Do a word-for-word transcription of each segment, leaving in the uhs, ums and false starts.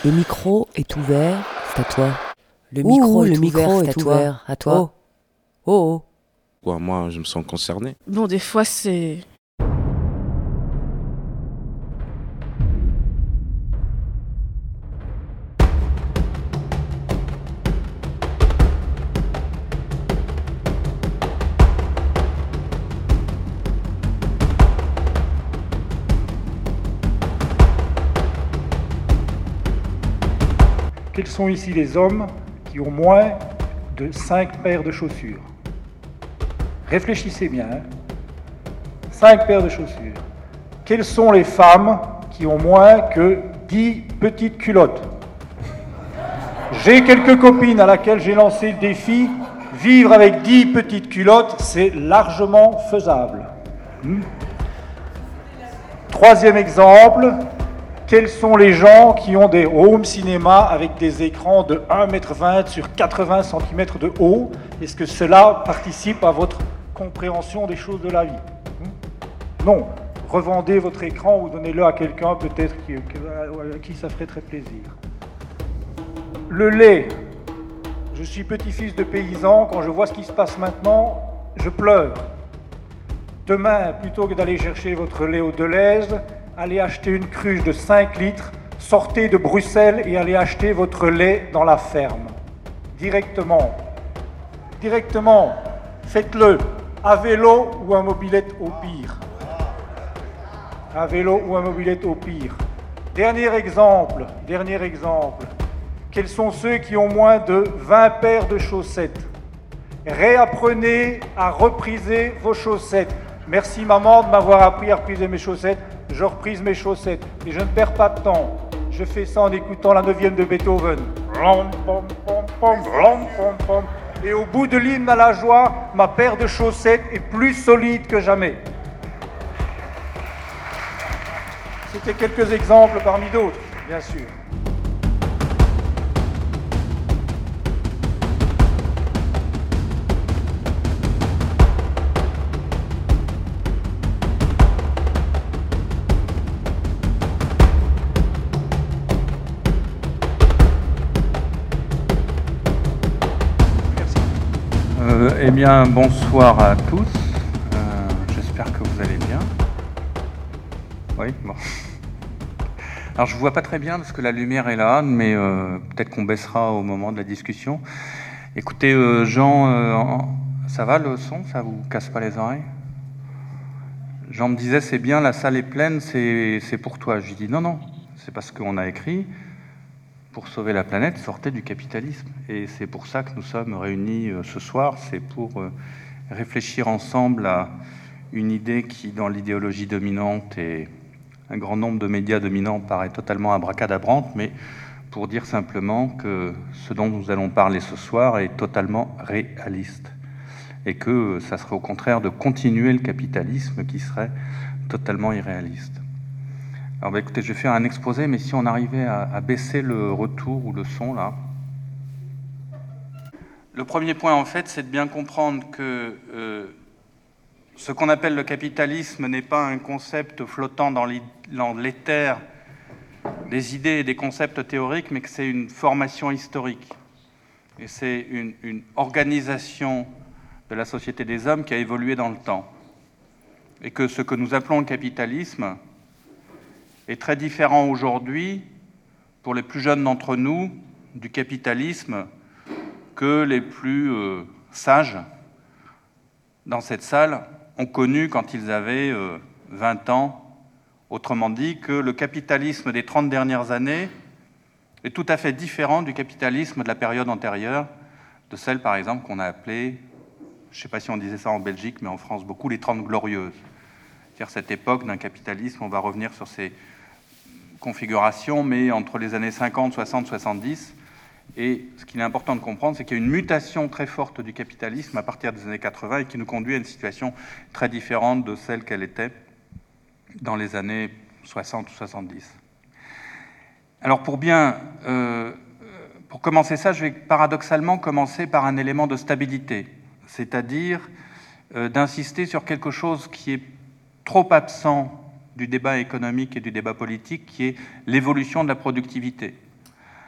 Le micro est ouvert, c'est à toi. Le Ouh, micro le est micro ouvert, est c'est à toi. ouvert, à toi. Oh, oh, oh. Quoi, moi, je me sens concerné. Bon, des fois, c'est... Quels sont ici les hommes qui ont moins de cinq paires de chaussures? Réfléchissez bien. Hein. cinq paires de chaussures. Quelles sont les femmes qui ont moins que dix petites culottes? J'ai quelques copines à laquelle j'ai lancé le défi. Vivre avec dix petites culottes, c'est largement faisable. Hmm. Troisième exemple. Quels sont les gens qui ont des home cinéma avec des écrans de un mètre vingt sur quatre-vingts centimètres de haut? Est-ce que cela participe à votre compréhension des choses de la vie? Non. Revendez votre écran ou donnez-le à quelqu'un peut-être qui, à qui ça ferait très plaisir. Le lait. Je suis petit-fils de paysan. Quand je vois ce qui se passe maintenant, je pleure. Demain, plutôt que d'aller chercher votre lait au Deleuze, allez acheter une cruche de cinq litres, sortez de Bruxelles et allez acheter votre lait dans la ferme. Directement. Directement. Faites-le. À vélo ou à mobilette au pire. À vélo ou à mobilette au pire. Dernier exemple. Dernier exemple. Quels sont ceux qui ont moins de vingt paires de chaussettes? Réapprenez à repriser vos chaussettes. Merci maman de m'avoir appris à repriser mes chaussettes. Je reprise mes chaussettes et je ne perds pas de temps. Je fais ça en écoutant la neuvième de Beethoven. Et au bout de l'hymne à la joie, ma paire de chaussettes est plus solide que jamais. C'était quelques exemples parmi d'autres, bien sûr. Euh, eh bien, bonsoir à tous. Euh, j'espère que vous allez bien. Oui, bon. Alors, je ne vois pas très bien parce que la lumière est là, mais euh, peut-être qu'on baissera au moment de la discussion. Écoutez, euh, Jean, euh, ça va le son? Ça vous casse pas les oreilles? Jean me disait, c'est bien, la salle est pleine, c'est, c'est pour toi. Je lui dis, non, non, c'est parce qu'on a écrit... Pour sauver la planète, sortez du capitalisme. Et c'est pour ça que nous sommes réunis ce soir, c'est pour réfléchir ensemble à une idée qui, dans l'idéologie dominante et un grand nombre de médias dominants, paraît totalement abracadabrante, mais pour dire simplement que ce dont nous allons parler ce soir est totalement réaliste. Et que ça serait au contraire de continuer le capitalisme qui serait totalement irréaliste. Alors bah écoutez, je vais faire un exposé, mais si on arrivait à, à baisser le retour ou le son, là. Le premier point, en fait, c'est de bien comprendre que euh, ce qu'on appelle le capitalisme n'est pas un concept flottant dans l'éther des idées et des concepts théoriques, mais que c'est une formation historique. Et c'est une, une organisation de la société des hommes qui a évolué dans le temps. Et que ce que nous appelons le capitalisme est très différent aujourd'hui, pour les plus jeunes d'entre nous, du capitalisme que les plus euh, sages dans cette salle ont connu quand ils avaient euh, vingt ans. Autrement dit, que le capitalisme des trente dernières années est tout à fait différent du capitalisme de la période antérieure, de celle, par exemple, qu'on a appelée, je ne sais pas si on disait ça en Belgique, mais en France beaucoup, les Trente Glorieuses. C'est-à-dire cette époque d'un capitalisme, on va revenir sur ces configuration, mais entre les années cinquante, soixante, soixante-dix. Et ce qu'il est important de comprendre, c'est qu'il y a une mutation très forte du capitalisme à partir des années quatre-vingts et qui nous conduit à une situation très différente de celle qu'elle était dans les années soixante ou soixante-dix. Alors pour bien, euh, pour commencer ça, je vais paradoxalement commencer par un élément de stabilité, c'est-à-dire euh, d'insister sur quelque chose qui est trop absent du débat économique et du débat politique, qui est l'évolution de la productivité.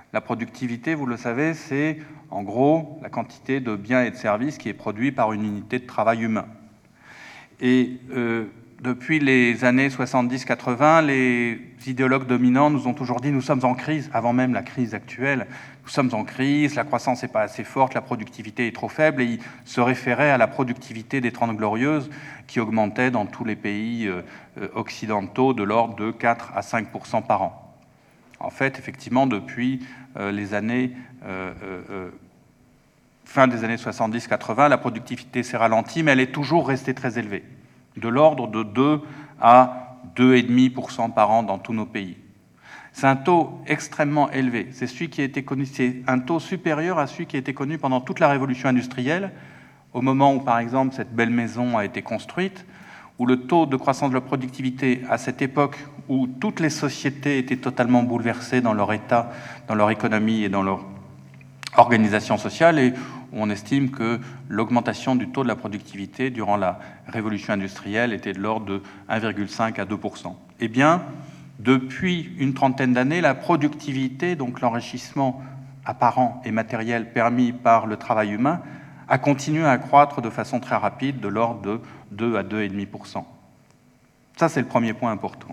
La productivité, vous le savez, c'est en gros la quantité de biens et de services qui est produit par une unité de travail humain. Et euh, depuis les années soixante-dix quatre-vingts, les idéologues dominants nous ont toujours dit « nous sommes en crise », avant même la crise actuelle. Nous sommes en crise, la croissance n'est pas assez forte, la productivité est trop faible, et ils se référaient à la productivité des Trente Glorieuses qui augmentait dans tous les pays euh, occidentaux de l'ordre de quatre à cinq pour cent par an. En fait, effectivement, depuis euh, les années euh, euh, fin des années soixante-dix quatre-vingts, la productivité s'est ralentie, mais elle est toujours restée très élevée, de l'ordre de deux à deux virgule cinq pour cent par an dans tous nos pays. C'est un taux extrêmement élevé. C'est celui qui a été connu, c'est un taux supérieur à celui qui a été connu pendant toute la révolution industrielle, au moment où, par exemple, cette belle maison a été construite, où le taux de croissance de la productivité, à cette époque où toutes les sociétés étaient totalement bouleversées dans leur état, dans leur économie et dans leur organisation sociale, et où on estime que l'augmentation du taux de la productivité durant la révolution industrielle était de l'ordre de un virgule cinq à deux pour cent. Eh bien, depuis une trentaine d'années, la productivité, donc l'enrichissement apparent et matériel permis par le travail humain, a continué à croître de façon très rapide, de l'ordre de deux à deux virgule cinq pour cent. Ça, c'est le premier point important.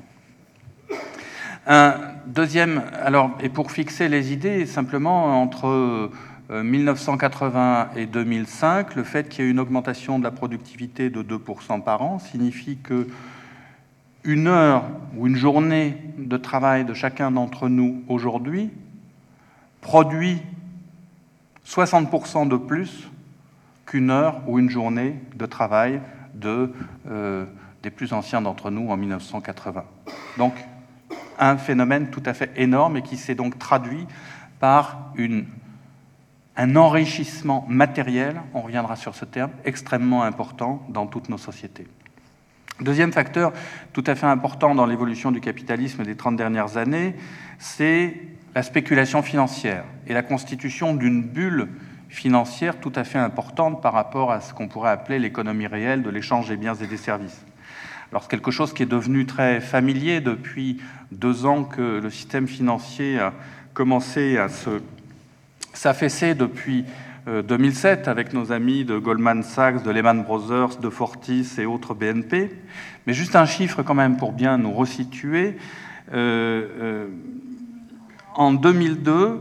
Un deuxième, alors, et pour fixer les idées, simplement, entre mille neuf cent quatre-vingts et deux mille cinq, le fait qu'il y ait une augmentation de la productivité de deux pour cent par an signifie que une heure ou une journée de travail de chacun d'entre nous aujourd'hui produit soixante pour cent de plus qu'une heure ou une journée de travail de, euh, des plus anciens d'entre nous en mille neuf cent quatre-vingts. Donc, un phénomène tout à fait énorme et qui s'est donc traduit par une, un enrichissement matériel, on reviendra sur ce terme, extrêmement important dans toutes nos sociétés. Deuxième facteur tout à fait important dans l'évolution du capitalisme des trente dernières années, c'est la spéculation financière et la constitution d'une bulle financière tout à fait importante par rapport à ce qu'on pourrait appeler l'économie réelle de l'échange des biens et des services. Alors c'est quelque chose qui est devenu très familier depuis deux ans que le système financier a commencé à se s'affaisser depuis deux mille sept avec nos amis de Goldman Sachs, de Lehman Brothers, de Fortis et autres B N P. Mais juste un chiffre quand même pour bien nous resituer. Euh, euh, en deux mille deux,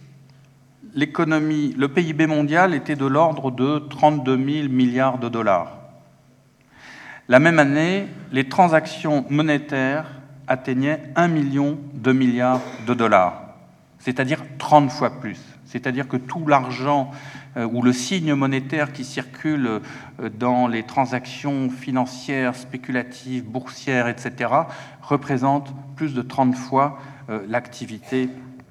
l'économie, le P I B mondial était de l'ordre de trente-deux mille milliards de dollars. La même année, les transactions monétaires atteignaient un million de milliards de dollars, c'est-à-dire trente fois plus. C'est-à-dire que tout l'argent euh, ou le signe monétaire qui circule euh, dans les transactions financières, spéculatives, boursières, et cetera, représente plus de trente fois euh, l'activité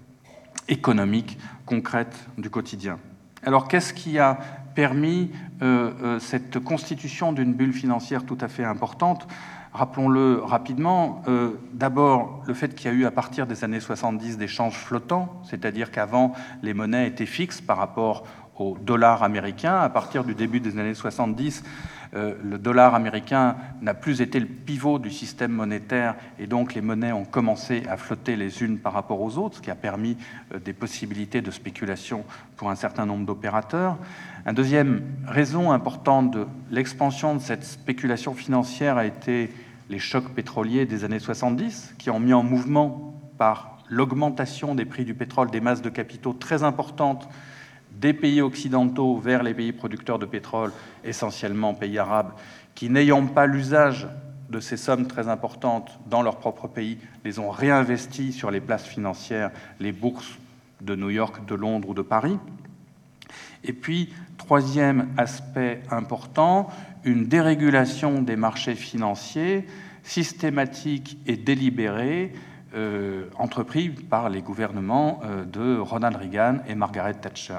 économique concrète du quotidien. Alors, qu'est-ce qui a permis euh, euh, cette constitution d'une bulle financière tout à fait importante ? Rappelons-le rapidement, euh, d'abord le fait qu'il y a eu à partir des années soixante-dix des changes flottants, c'est-à-dire qu'avant les monnaies étaient fixes par rapport au dollar américain. À partir du début des années soixante-dix, euh, le dollar américain n'a plus été le pivot du système monétaire et donc les monnaies ont commencé à flotter les unes par rapport aux autres, ce qui a permis euh, des possibilités de spéculation pour un certain nombre d'opérateurs. Une deuxième raison importante de l'expansion de cette spéculation financière a été les chocs pétroliers des années soixante-dix, qui ont mis en mouvement par l'augmentation des prix du pétrole des masses de capitaux très importantes des pays occidentaux vers les pays producteurs de pétrole, essentiellement pays arabes, qui, n'ayant pas l'usage de ces sommes très importantes dans leur propre pays, les ont réinvesties sur les places financières, les bourses de New York, de Londres ou de Paris. Et puis, troisième aspect important, une dérégulation des marchés financiers systématique et délibérée, euh, entreprise par les gouvernements euh, de Ronald Reagan et Margaret Thatcher.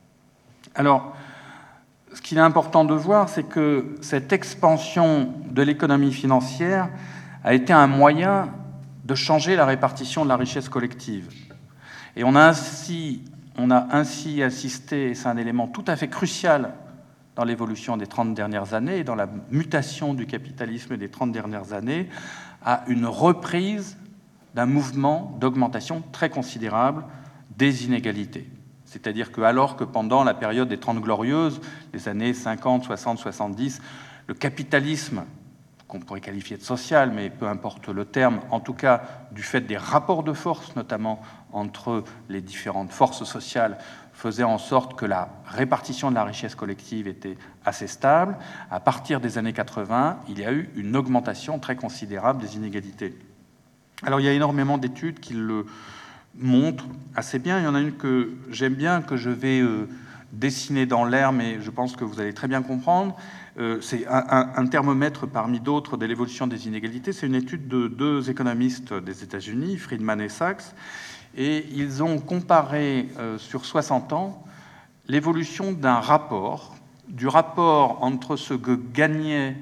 Alors, ce qu'il est important de voir, c'est que cette expansion de l'économie financière a été un moyen de changer la répartition de la richesse collective. Et on a ainsi, on a ainsi assisté, et c'est un élément tout à fait crucial dans l'évolution des trente dernières années et dans la mutation du capitalisme des trente dernières années, à une reprise d'un mouvement d'augmentation très considérable des inégalités. C'est-à-dire que alors que pendant la période des Trente Glorieuses, les années cinquante, soixante, soixante-dix, le capitalisme, qu'on pourrait qualifier de social, mais peu importe le terme, en tout cas du fait des rapports de force, notamment entre les différentes forces sociales, faisait en sorte que la répartition de la richesse collective était assez stable. À partir des années quatre-vingts, il y a eu une augmentation très considérable des inégalités. Alors il y a énormément d'études qui le montrent assez bien. Il y en a une que j'aime bien, que je vais euh, dessiner dans l'air, mais je pense que vous allez très bien comprendre. Euh, c'est un, un, un thermomètre parmi d'autres de l'évolution des inégalités. C'est une étude de deux économistes des États-Unis, Friedman et Sachs, et ils ont comparé euh, sur soixante ans l'évolution d'un rapport, du rapport entre ce que gagnaient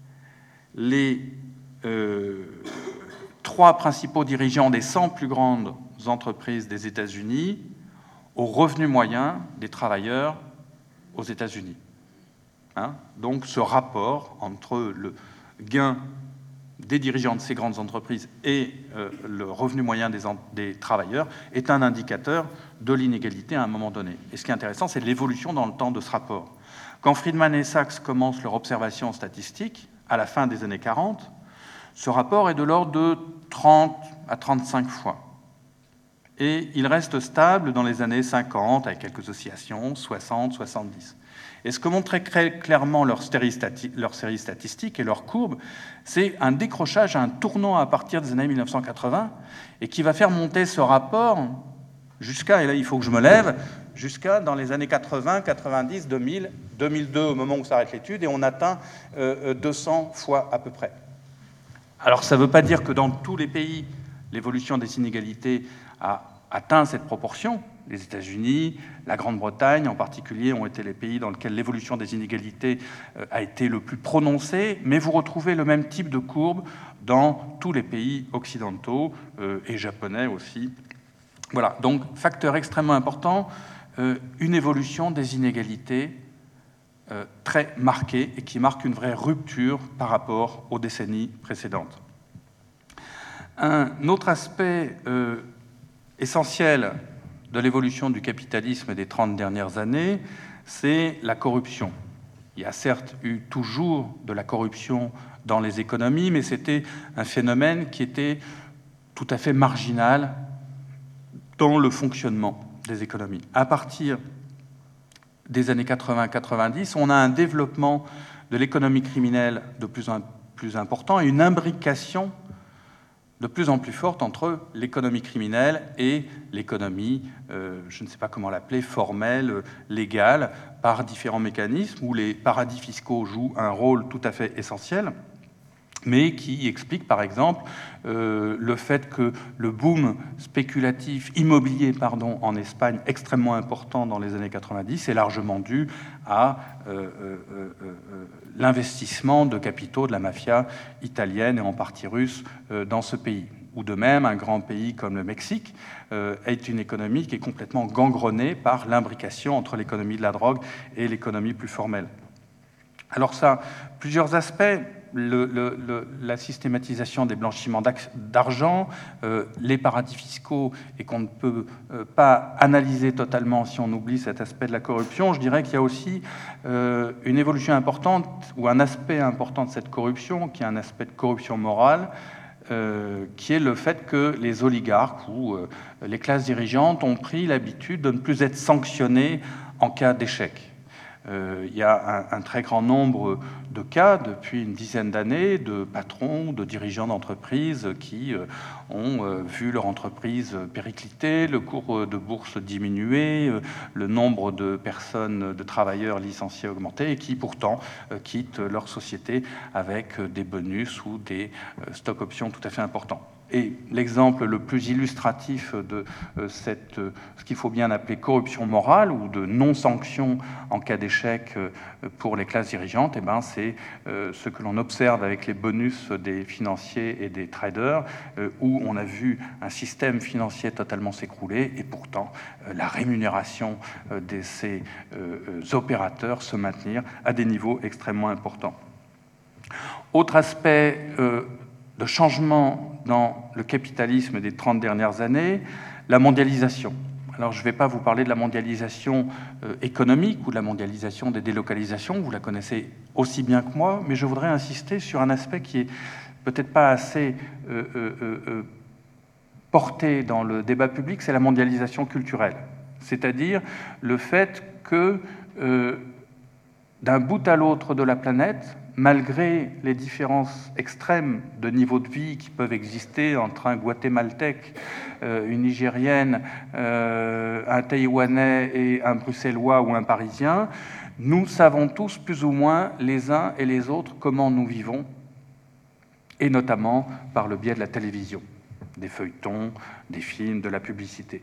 les euh, trois principaux dirigeants des cent plus grandes entreprises des États-Unis au revenu moyen des travailleurs aux États-Unis. Hein, donc ce rapport entre le gain des dirigeants de ces grandes entreprises et euh, le revenu moyen des, des travailleurs est un indicateur de l'inégalité à un moment donné. Et ce qui est intéressant, c'est l'évolution dans le temps de ce rapport. Quand Friedman et Sachs commencent leur observation statistique, à la fin des années quarante, ce rapport est de l'ordre de trente à trente-cinq fois. Et il reste stable dans les années cinquante, avec quelques oscillations, soixante, soixante-dix. Et ce que montrait très clairement leur série, stati- leur série statistique et leur courbe, c'est un décrochage, un tournant à partir des années mille neuf cent quatre-vingts, et qui va faire monter ce rapport jusqu'à, et là il faut que je me lève, jusqu'à dans les années quatre-vingts, quatre-vingt-dix, deux mille, deux mille deux au moment où s'arrête l'étude, et on atteint euh, deux cents fois à peu près. Alors ça ne veut pas dire que dans tous les pays, l'évolution des inégalités a atteint cette proportion. Les États-Unis, la Grande-Bretagne en particulier ont été les pays dans lesquels l'évolution des inégalités a été le plus prononcée, mais vous retrouvez le même type de courbe dans tous les pays occidentaux euh, et japonais aussi. Voilà, donc facteur extrêmement important, euh, une évolution des inégalités euh, très marquée et qui marque une vraie rupture par rapport aux décennies précédentes. Un autre aspect euh, essentiel de l'évolution du capitalisme des trente dernières années, c'est la corruption. Il y a certes eu toujours de la corruption dans les économies, mais c'était un phénomène qui était tout à fait marginal dans le fonctionnement des économies. À partir des années quatre-vingts quatre-vingt-dix, on a un développement de l'économie criminelle de plus en plus important et une imbrication de plus en plus forte entre l'économie criminelle et l'économie, euh, je ne sais pas comment l'appeler, formelle, légale, par différents mécanismes où les paradis fiscaux jouent un rôle tout à fait essentiel, mais qui explique par exemple euh, le fait que le boom spéculatif immobilier pardon, en Espagne, extrêmement important dans les années quatre-vingt-dix, est largement dû à euh, euh, euh, l'investissement de capitaux de la mafia italienne et en partie russe euh, dans ce pays. Ou de même, un grand pays comme le Mexique euh, est une économie qui est complètement gangrenée par l'imbrication entre l'économie de la drogue et l'économie plus formelle. Alors ça, plusieurs aspects. Le, le, le, la systématisation des blanchiments d'argent, euh, les paradis fiscaux, et qu'on ne peut euh, pas analyser totalement si on oublie cet aspect de la corruption. Je dirais qu'il y a aussi euh, une évolution importante, ou un aspect important de cette corruption, qui est un aspect de corruption morale, euh, qui est le fait que les oligarques ou euh, les classes dirigeantes ont pris l'habitude de ne plus être sanctionnés en cas d'échec. Euh, il y a un, un très grand nombre de cas depuis une dizaine d'années de patrons, de dirigeants d'entreprises qui euh, ont euh, vu leur entreprise péricliter, le cours de bourse diminuer, euh, le nombre de personnes, de travailleurs licenciés augmenter et qui pourtant euh, quittent leur société avec des bonus ou des euh, stock options tout à fait importants. Et l'exemple le plus illustratif de euh, cette, euh, ce qu'il faut bien appeler corruption morale ou de non-sanction en cas d'échec euh, pour les classes dirigeantes, eh ben, c'est euh, ce que l'on observe avec les bonus des financiers et des traders, euh, où on a vu un système financier totalement s'écrouler et pourtant euh, la rémunération euh, de ces euh, opérateurs se maintenir à des niveaux extrêmement importants. Autre aspect euh, de changement dans le capitalisme des trente dernières années, la mondialisation. Alors je ne vais pas vous parler de la mondialisation euh, économique ou de la mondialisation des délocalisations, vous la connaissez aussi bien que moi, mais je voudrais insister sur un aspect qui est peut-être pas assez euh, euh, euh, porté dans le débat public, c'est la mondialisation culturelle. C'est-à-dire le fait que euh, d'un bout à l'autre de la planète, malgré les différences extrêmes de niveau de vie qui peuvent exister entre un Guatémaltèque, euh, une Nigérienne, euh, un Taïwanais et un Bruxellois ou un Parisien, nous savons tous plus ou moins les uns et les autres comment nous vivons, et notamment par le biais de la télévision, des feuilletons, des films, de la publicité.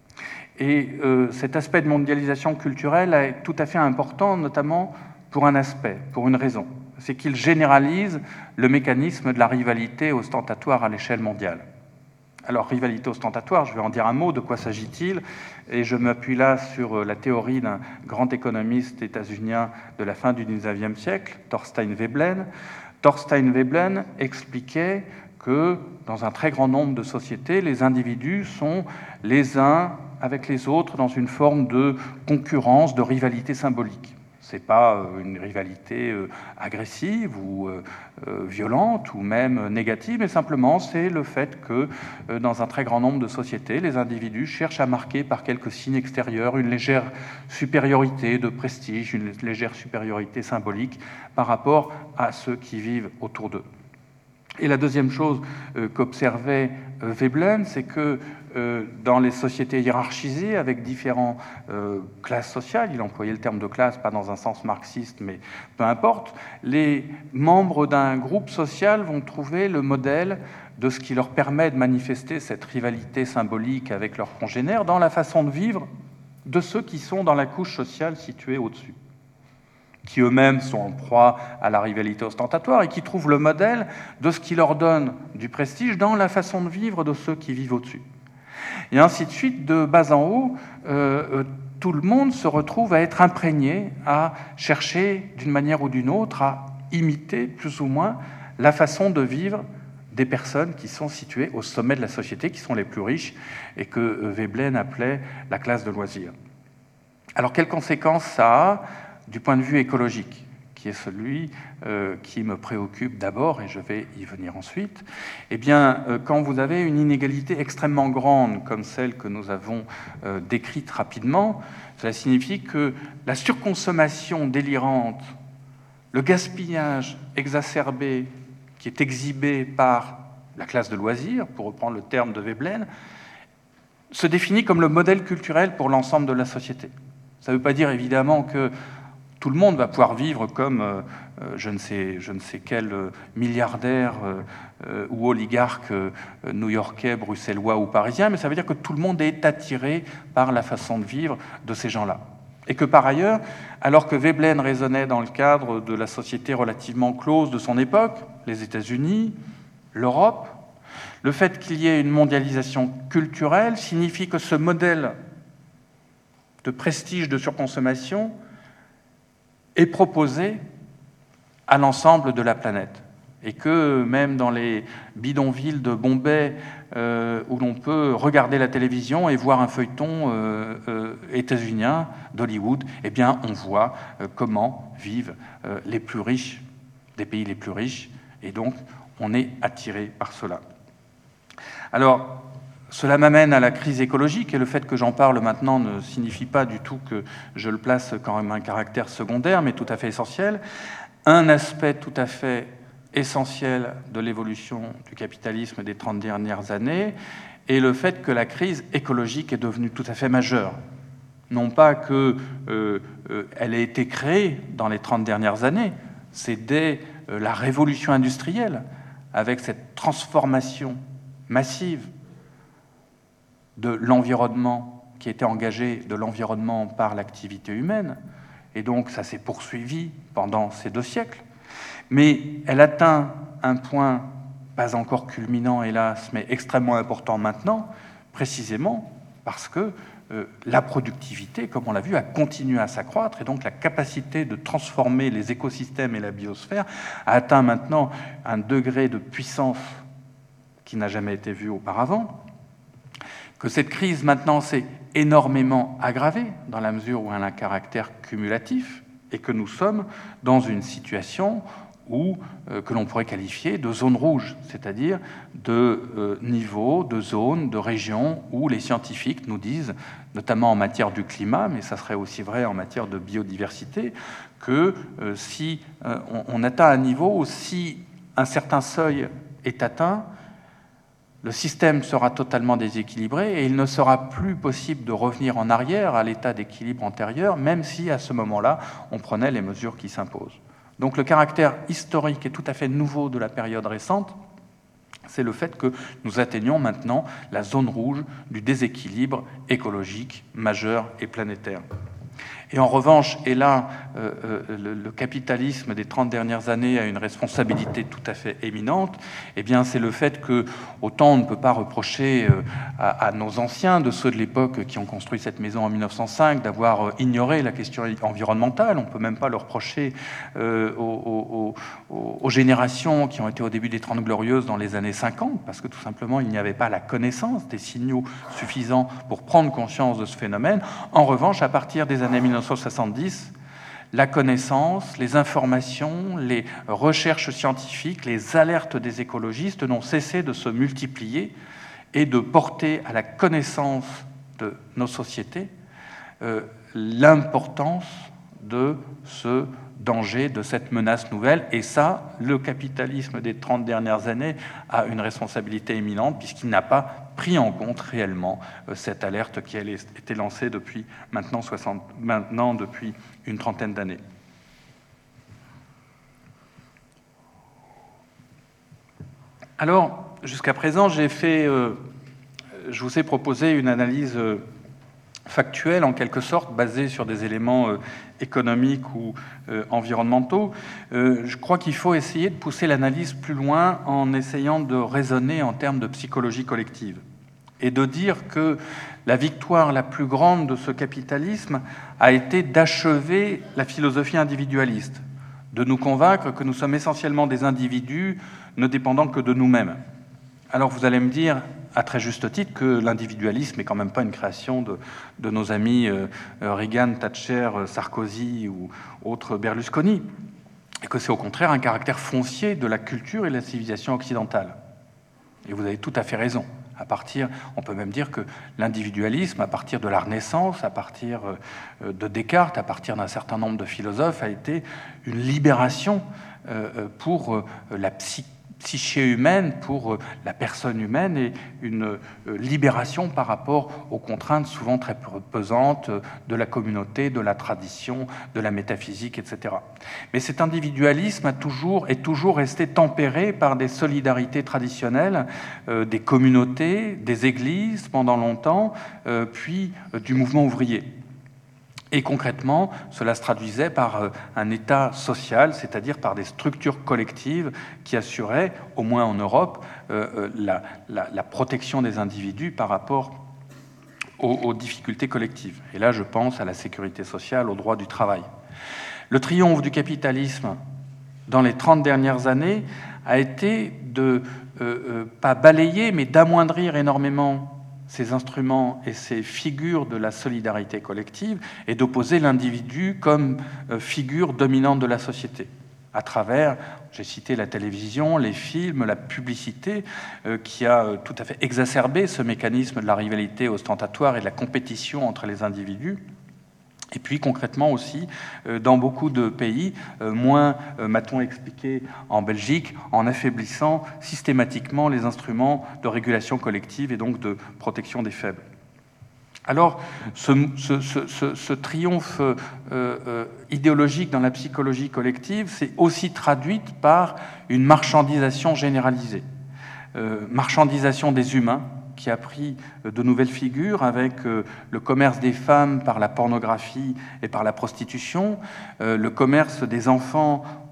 Et euh, cet aspect de mondialisation culturelle est tout à fait important, notamment pour un aspect, pour une raison. C'est qu'il généralise le mécanisme de la rivalité ostentatoire à l'échelle mondiale. Alors, rivalité ostentatoire, je vais en dire un mot, de quoi s'agit-il? Et je m'appuie là sur la théorie d'un grand économiste états-unien de la fin du dix-neuvième siècle, Thorstein Veblen. Thorstein Veblen expliquait que dans un très grand nombre de sociétés, les individus sont les uns avec les autres dans une forme de concurrence, de rivalité symbolique. Ce n'est pas une rivalité agressive ou violente ou même négative, mais simplement c'est le fait que dans un très grand nombre de sociétés, les individus cherchent à marquer par quelques signes extérieurs une légère supériorité de prestige, une légère supériorité symbolique par rapport à ceux qui vivent autour d'eux. Et la deuxième chose euh, qu'observait euh, Veblen, c'est que euh, dans les sociétés hiérarchisées, avec différentes euh, classes sociales, il employait le terme de classe, pas dans un sens marxiste, mais peu importe, les membres d'un groupe social vont trouver le modèle de ce qui leur permet de manifester cette rivalité symbolique avec leurs congénères dans la façon de vivre de ceux qui sont dans la couche sociale située au-dessus, qui eux-mêmes sont en proie à la rivalité ostentatoire et qui trouvent le modèle de ce qui leur donne du prestige dans la façon de vivre de ceux qui vivent au-dessus. Et ainsi de suite, de bas en haut, euh, tout le monde se retrouve à être imprégné, à chercher d'une manière ou d'une autre, à imiter plus ou moins la façon de vivre des personnes qui sont situées au sommet de la société, qui sont les plus riches, et que Veblen appelait la classe de loisirs. Alors, quelles conséquences ça a du point de vue écologique, qui est celui euh, qui me préoccupe d'abord, et je vais y venir ensuite? Eh bien, euh, quand vous avez une inégalité extrêmement grande, comme celle que nous avons euh, décrite rapidement, cela signifie que la surconsommation délirante, le gaspillage exacerbé qui est exhibé par la classe de loisirs, pour reprendre le terme de Veblen, se définit comme le modèle culturel pour l'ensemble de la société. Ça ne veut pas dire évidemment que tout le monde va pouvoir vivre comme euh, je, ne sais, je ne sais quel euh, milliardaire euh, euh, ou oligarque euh, new-yorkais, bruxellois ou parisien, mais ça veut dire que tout le monde est attiré par la façon de vivre de ces gens-là. Et que par ailleurs, alors que Veblen raisonnait dans le cadre de la société relativement close de son époque, les États-Unis, l'Europe, le fait qu'il y ait une mondialisation culturelle signifie que ce modèle de prestige de surconsommation est proposé à l'ensemble de la planète. Et que même dans les bidonvilles de Bombay, euh, où l'on peut regarder la télévision et voir un feuilleton euh, euh, états-unien d'Hollywood, eh bien, on voit euh, comment vivent euh, les plus riches des pays les plus riches, et donc on est attiré par cela. Alors, cela m'amène à la crise écologique, et le fait que j'en parle maintenant ne signifie pas du tout que je le place quand même un caractère secondaire, mais tout à fait essentiel. Un aspect tout à fait essentiel de l'évolution du capitalisme des trente dernières années est le fait que la crise écologique est devenue tout à fait majeure. Non pas qu'elle euh, euh, ait été créée dans les trente dernières années, c'est dès euh, la révolution industrielle, avec cette transformation massive de l'environnement qui était engagé de l'environnement par l'activité humaine, et donc ça s'est poursuivi pendant ces deux siècles, mais elle atteint un point pas encore culminant, hélas, mais extrêmement important maintenant, précisément parce que euh, la productivité, comme on l'a vu, a continué à s'accroître, et donc la capacité de transformer les écosystèmes et la biosphère a atteint maintenant un degré de puissance qui n'a jamais été vu auparavant, que cette crise maintenant s'est énormément aggravée dans la mesure où elle a un caractère cumulatif et que nous sommes dans une situation où, euh, que l'on pourrait qualifier de zone rouge, c'est-à-dire de euh, niveaux, de zones, de régions où les scientifiques nous disent, notamment en matière du climat, mais ça serait aussi vrai en matière de biodiversité, que euh, si euh, on, on atteint un niveau où si un certain seuil est atteint, le système sera totalement déséquilibré et il ne sera plus possible de revenir en arrière à l'état d'équilibre antérieur, même si à ce moment-là, on prenait les mesures qui s'imposent. Donc le caractère historique et tout à fait nouveau de la période récente, c'est le fait que nous atteignons maintenant la zone rouge du déséquilibre écologique majeur et planétaire. Et en revanche, et là, euh, euh, le, le capitalisme des trente dernières années a une responsabilité tout à fait éminente, eh bien, c'est le fait que, autant on ne peut pas reprocher euh, à, à nos anciens, de ceux de l'époque qui ont construit cette maison en mille neuf cent cinq, d'avoir euh, ignoré la question environnementale, on ne peut même pas le reprocher euh, aux, aux, aux, aux générations qui ont été au début des Trente Glorieuses dans les années cinquante, parce que tout simplement, il n'y avait pas la connaissance des signaux suffisants pour prendre conscience de ce phénomène. En revanche, à partir des années mille neuf cent soixante-dix, la connaissance, les informations, les recherches scientifiques, les alertes des écologistes n'ont cessé de se multiplier et de porter à la connaissance de nos sociétés euh, l'importance de ce danger, de cette menace nouvelle. Et ça, le capitalisme des trente dernières années a une responsabilité éminente puisqu'il n'a pas pris en compte réellement euh, cette alerte qui a été lancée depuis maintenant, soixante, maintenant depuis une trentaine d'années. Alors, jusqu'à présent, j'ai fait, euh, je vous ai proposé une analyse euh, factuelle, en quelque sorte, basée sur des éléments euh, économiques ou euh, environnementaux. Euh, je crois qu'il faut essayer de pousser l'analyse plus loin en essayant de raisonner en termes de psychologie collective et de dire que la victoire la plus grande de ce capitalisme a été d'achever la philosophie individualiste, de nous convaincre que nous sommes essentiellement des individus ne dépendant que de nous-mêmes. Alors vous allez me dire, à très juste titre, que l'individualisme n'est quand même pas une création de, de nos amis euh, Reagan, Thatcher, Sarkozy ou autres Berlusconi, et que c'est au contraire un caractère foncier de la culture et de la civilisation occidentale. Et vous avez tout à fait raison. À partir, on peut même dire que l'individualisme, à partir de la Renaissance, à partir de Descartes, à partir d'un certain nombre de philosophes, a été une libération pour la psyché psyché humaine, pour la personne humaine, et une libération par rapport aux contraintes souvent très pesantes de la communauté, de la tradition, de la métaphysique, et cetera. Mais cet individualisme a toujours, est toujours resté tempéré par des solidarités traditionnelles, euh, des communautés, des églises pendant longtemps, euh, puis euh, du mouvement ouvrier. Et concrètement, cela se traduisait par un État social, c'est-à-dire par des structures collectives qui assuraient, au moins en Europe, euh, la, la, la protection des individus par rapport aux, aux difficultés collectives. Et là, je pense à la sécurité sociale, au droit du travail. Le triomphe du capitalisme dans les trente dernières années a été de, euh, euh, pas balayer, mais d'amoindrir énormément ces instruments et ces figures de la solidarité collective et d'opposer l'individu comme figure dominante de la société à travers, j'ai cité la télévision, les films, la publicité, euh, qui a tout à fait exacerbé ce mécanisme de la rivalité ostentatoire et de la compétition entre les individus. Et puis concrètement aussi, euh, dans beaucoup de pays, euh, moins, euh, m'a-t-on expliqué en Belgique, en affaiblissant systématiquement les instruments de régulation collective et donc de protection des faibles. Alors, ce, ce, ce, ce, ce triomphe euh, euh, idéologique dans la psychologie collective s'est aussi traduit par une marchandisation généralisée. Euh, marchandisation des humains, qui a pris de nouvelles figures avec le commerce des femmes par la pornographie et par la prostitution, le commerce des enfants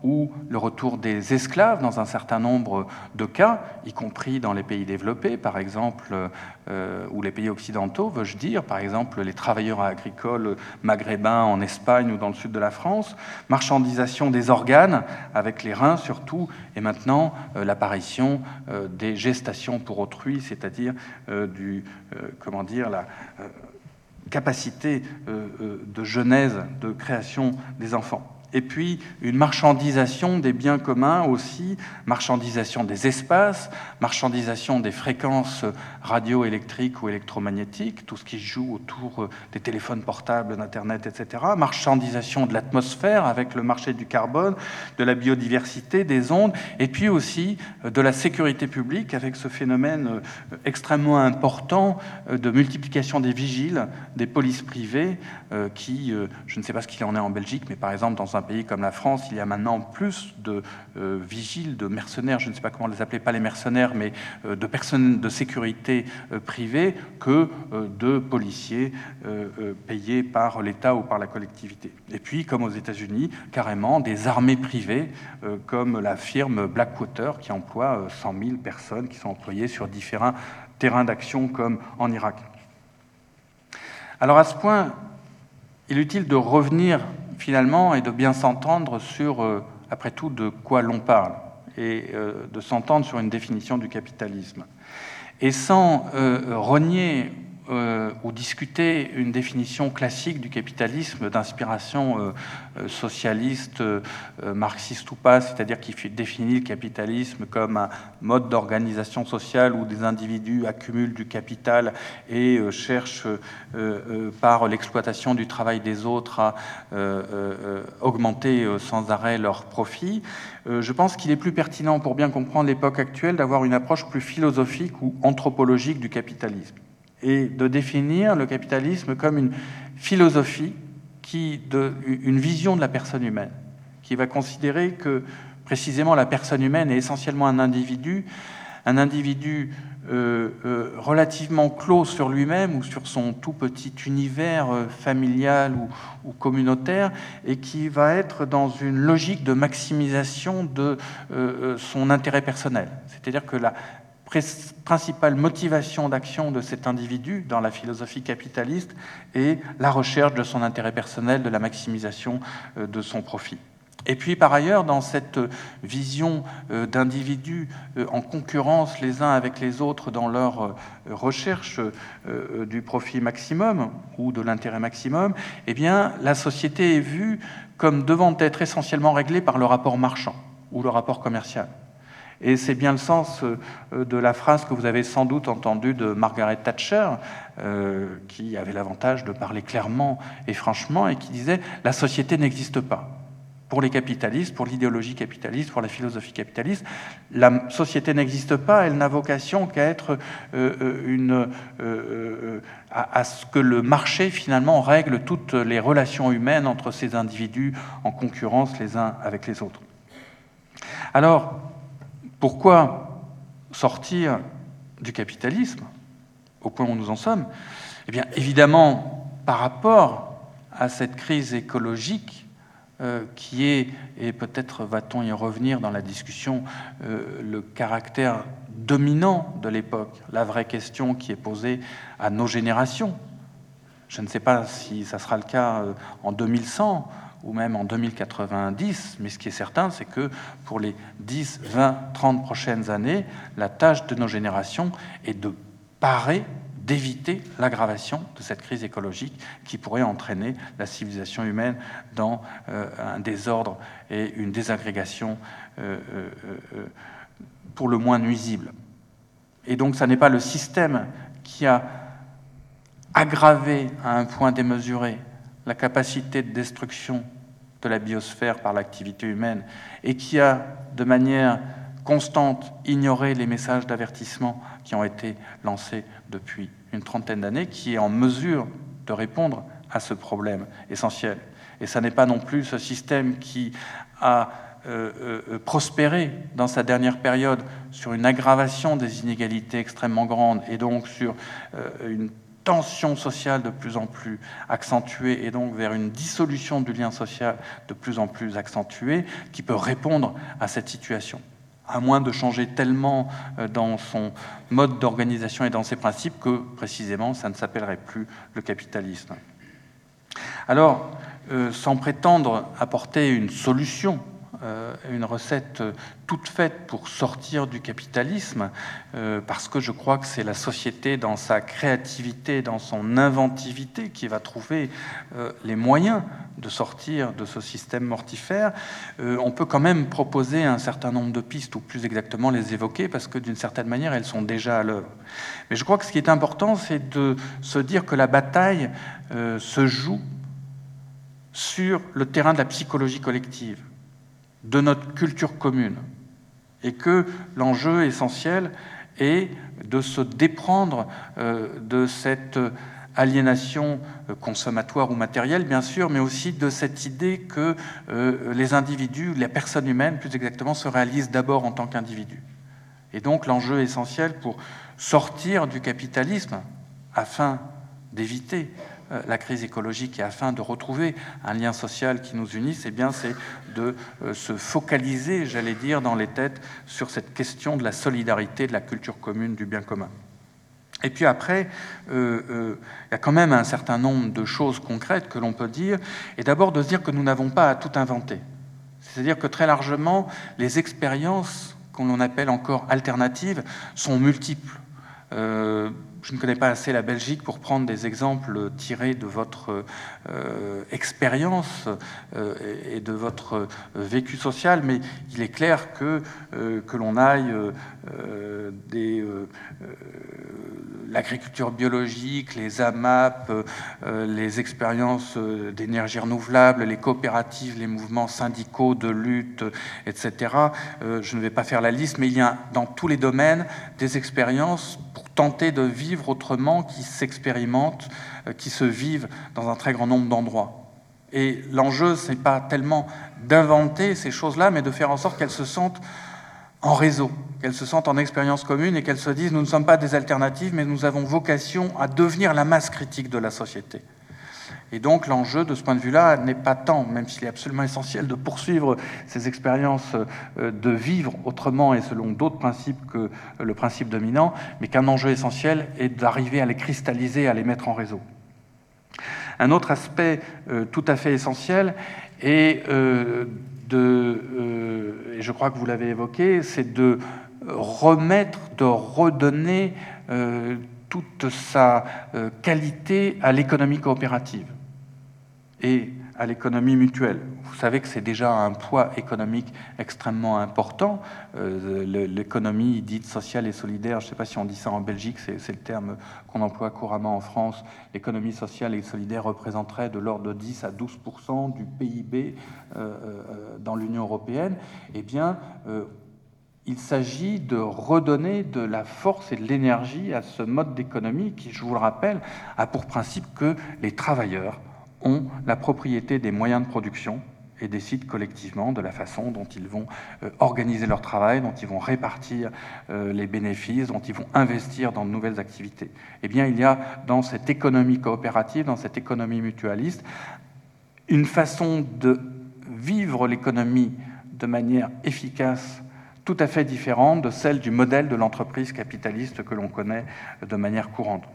ou le retour des esclaves dans un certain nombre de cas, y compris dans les pays développés, par exemple, euh, ou les pays occidentaux, veux-je dire, par exemple les travailleurs agricoles maghrébins en Espagne ou dans le sud de la France, marchandisation des organes, avec les reins surtout, et maintenant euh, l'apparition euh, des gestations pour autrui, c'est-à-dire euh, du, euh, comment dire, la euh, capacité euh, euh, de genèse, de création des enfants. Et puis une marchandisation des biens communs aussi, marchandisation des espaces, marchandisation des fréquences radioélectriques ou électromagnétiques, tout ce qui joue autour des téléphones portables, d'Internet, et cetera. Marchandisation de l'atmosphère avec le marché du carbone, de la biodiversité, des ondes, et puis aussi de la sécurité publique avec ce phénomène extrêmement important de multiplication des vigiles, des polices privées, qui, je ne sais pas ce qu'il en est en Belgique, mais par exemple dans un pays comme la France, il y a maintenant plus de euh, vigiles, de mercenaires, je ne sais pas comment les appeler, pas les mercenaires, mais euh, de personnes de sécurité euh, privées que euh, de policiers euh, euh, payés par l'État ou par la collectivité. Et puis, comme aux États-Unis, carrément des armées privées, euh, comme la firme Blackwater, qui emploie euh, cent mille personnes qui sont employées sur différents terrains d'action, comme en Irak. Alors, à ce point, il est utile de revenir finalement et de bien s'entendre sur, euh, après tout, de quoi l'on parle, et euh, de s'entendre sur une définition du capitalisme. Et sans euh, renier euh, ou discuter une définition classique du capitalisme d'inspiration euh, euh, socialiste, euh, marxiste ou pas, c'est-à-dire qui définit le capitalisme comme un mode d'organisation sociale où des individus accumulent du capital et euh, cherchent euh, euh, par l'exploitation du travail des autres à euh, euh, augmenter euh, sans arrêt leurs profits. Euh, je pense qu'il est plus pertinent pour bien comprendre l'époque actuelle d'avoir une approche plus philosophique ou anthropologique du capitalisme et de définir le capitalisme comme une philosophie, qui, de, une vision de la personne humaine, qui va considérer que précisément la personne humaine est essentiellement un individu, un individu euh, euh, relativement clos sur lui-même ou sur son tout petit univers euh, familial ou, ou communautaire, et qui va être dans une logique de maximisation de euh, son intérêt personnel. C'est-à-dire que la principale motivation d'action de cet individu dans la philosophie capitaliste est la recherche de son intérêt personnel, de la maximisation de son profit. Et puis, par ailleurs, dans cette vision d'individus en concurrence les uns avec les autres dans leur recherche du profit maximum ou de l'intérêt maximum, eh bien, la société est vue comme devant être essentiellement réglée par le rapport marchand ou le rapport commercial. Et c'est bien le sens de la phrase que vous avez sans doute entendue de Margaret Thatcher, euh, qui avait l'avantage de parler clairement et franchement, et qui disait « La société n'existe pas ». Pour les capitalistes, pour l'idéologie capitaliste, pour la philosophie capitaliste, la société n'existe pas, elle n'a vocation qu'à être euh, une, euh, euh, à, à ce que le marché finalement règle toutes les relations humaines entre ces individus en concurrence les uns avec les autres. Alors, pourquoi sortir du capitalisme, au point où nous en sommes? Eh bien, évidemment, par rapport à cette crise écologique euh, qui est, et peut-être va-t-on y revenir dans la discussion, euh, le caractère dominant de l'époque, la vraie question qui est posée à nos générations. Je ne sais pas si ça sera le cas euh, en deux mille cent, ou même en deux mille quatre-vingt-dix, mais ce qui est certain, c'est que pour les dix, vingt, trente prochaines années, la tâche de nos générations est de parer, d'éviter l'aggravation de cette crise écologique qui pourrait entraîner la civilisation humaine dans euh, un désordre et une désagrégation euh, euh, euh, pour le moins nuisible. Et donc, ça n'est pas le système qui a aggravé à un point démesuré la capacité de destruction de la biosphère par l'activité humaine et qui a, de manière constante, ignoré les messages d'avertissement qui ont été lancés depuis une trentaine d'années, qui est en mesure de répondre à ce problème essentiel. Et ça n'est pas non plus ce système qui a euh, euh, prospéré dans sa dernière période sur une aggravation des inégalités extrêmement grandes et donc sur euh, une tension sociale de plus en plus accentuée et donc vers une dissolution du lien social de plus en plus accentuée qui peut répondre à cette situation, à moins de changer tellement dans son mode d'organisation et dans ses principes que, précisément, ça ne s'appellerait plus le capitalisme. Alors, euh, sans prétendre apporter une solution, euh, une recette toute faite pour sortir du capitalisme, euh, parce que je crois que c'est la société dans sa créativité, dans son inventivité, qui va trouver euh, les moyens de sortir de ce système mortifère, euh, on peut quand même proposer un certain nombre de pistes, ou plus exactement les évoquer, parce que d'une certaine manière, elles sont déjà à l'œuvre. Mais je crois que ce qui est important, c'est de se dire que la bataille euh, se joue sur le terrain de la psychologie collective, de notre culture commune, et que l'enjeu essentiel est de se déprendre euh, de cette aliénation consommatoire ou matérielle, bien sûr, mais aussi de cette idée que euh, les individus, les personnes humaines, plus exactement, se réalisent d'abord en tant qu'individus. Et donc l'enjeu essentiel pour sortir du capitalisme, afin d'éviter euh, la crise écologique et afin de retrouver un lien social qui nous unisse, eh bien, c'est de euh, se focaliser, j'allais dire, dans les têtes sur cette question de la solidarité, de la culture commune, du bien commun. Et puis après, euh, euh, il y a quand même un certain nombre de choses concrètes que l'on peut dire, et d'abord de se dire que nous n'avons pas à tout inventer. C'est-à-dire que très largement, les expériences qu'on appelle encore alternatives sont multiples. Euh, je ne connais pas assez la Belgique pour prendre des exemples tirés de votre euh, expérience euh, et de votre euh, vécu social, mais il est clair que, euh, que l'on aille euh, des... Euh, euh, l'agriculture biologique, les A M A P, euh, les expériences d'énergie renouvelable, les coopératives, les mouvements syndicaux de lutte, et cetera. Euh, je ne vais pas faire la liste, mais il y a dans tous les domaines des expériences pour tenter de vivre autrement, qui s'expérimentent, euh, qui se vivent dans un très grand nombre d'endroits. Et l'enjeu, ce n'est pas tellement d'inventer ces choses-là, mais de faire en sorte qu'elles se sentent en réseau, qu'elles se sentent en expérience commune et qu'elles se disent « nous ne sommes pas des alternatives, mais nous avons vocation à devenir la masse critique de la société ». Et donc l'enjeu de ce point de vue-là n'est pas tant, même s'il est absolument essentiel de poursuivre ces expériences de vivre autrement et selon d'autres principes que le principe dominant, mais qu'un enjeu essentiel est d'arriver à les cristalliser, à les mettre en réseau. Un autre aspect euh, tout à fait essentiel est euh, de, euh, et je crois que vous l'avez évoqué, c'est de remettre, de redonner euh, toute sa euh, qualité à l'économie coopérative et à l'économie mutuelle. Vous savez que c'est déjà un poids économique extrêmement important. Euh, l'économie dite sociale et solidaire, je ne sais pas si on dit ça en Belgique, c'est le terme qu'on emploie couramment en France. L'économie sociale et solidaire représenterait de l'ordre de dix à douze pour cent du P I B euh, euh, dans l'Union européenne. Eh bien, euh, il s'agit de redonner de la force et de l'énergie à ce mode d'économie qui, je vous le rappelle, a pour principe que les travailleurs ont la propriété des moyens de production et décident collectivement de la façon dont ils vont euh, organiser leur travail, dont ils vont répartir euh, les bénéfices, dont ils vont investir dans de nouvelles activités. Eh bien, il y a dans cette économie coopérative, dans cette économie mutualiste, une façon de vivre l'économie de manière efficace, tout à fait différente de celle du modèle de l'entreprise capitaliste que l'on connaît de manière courante.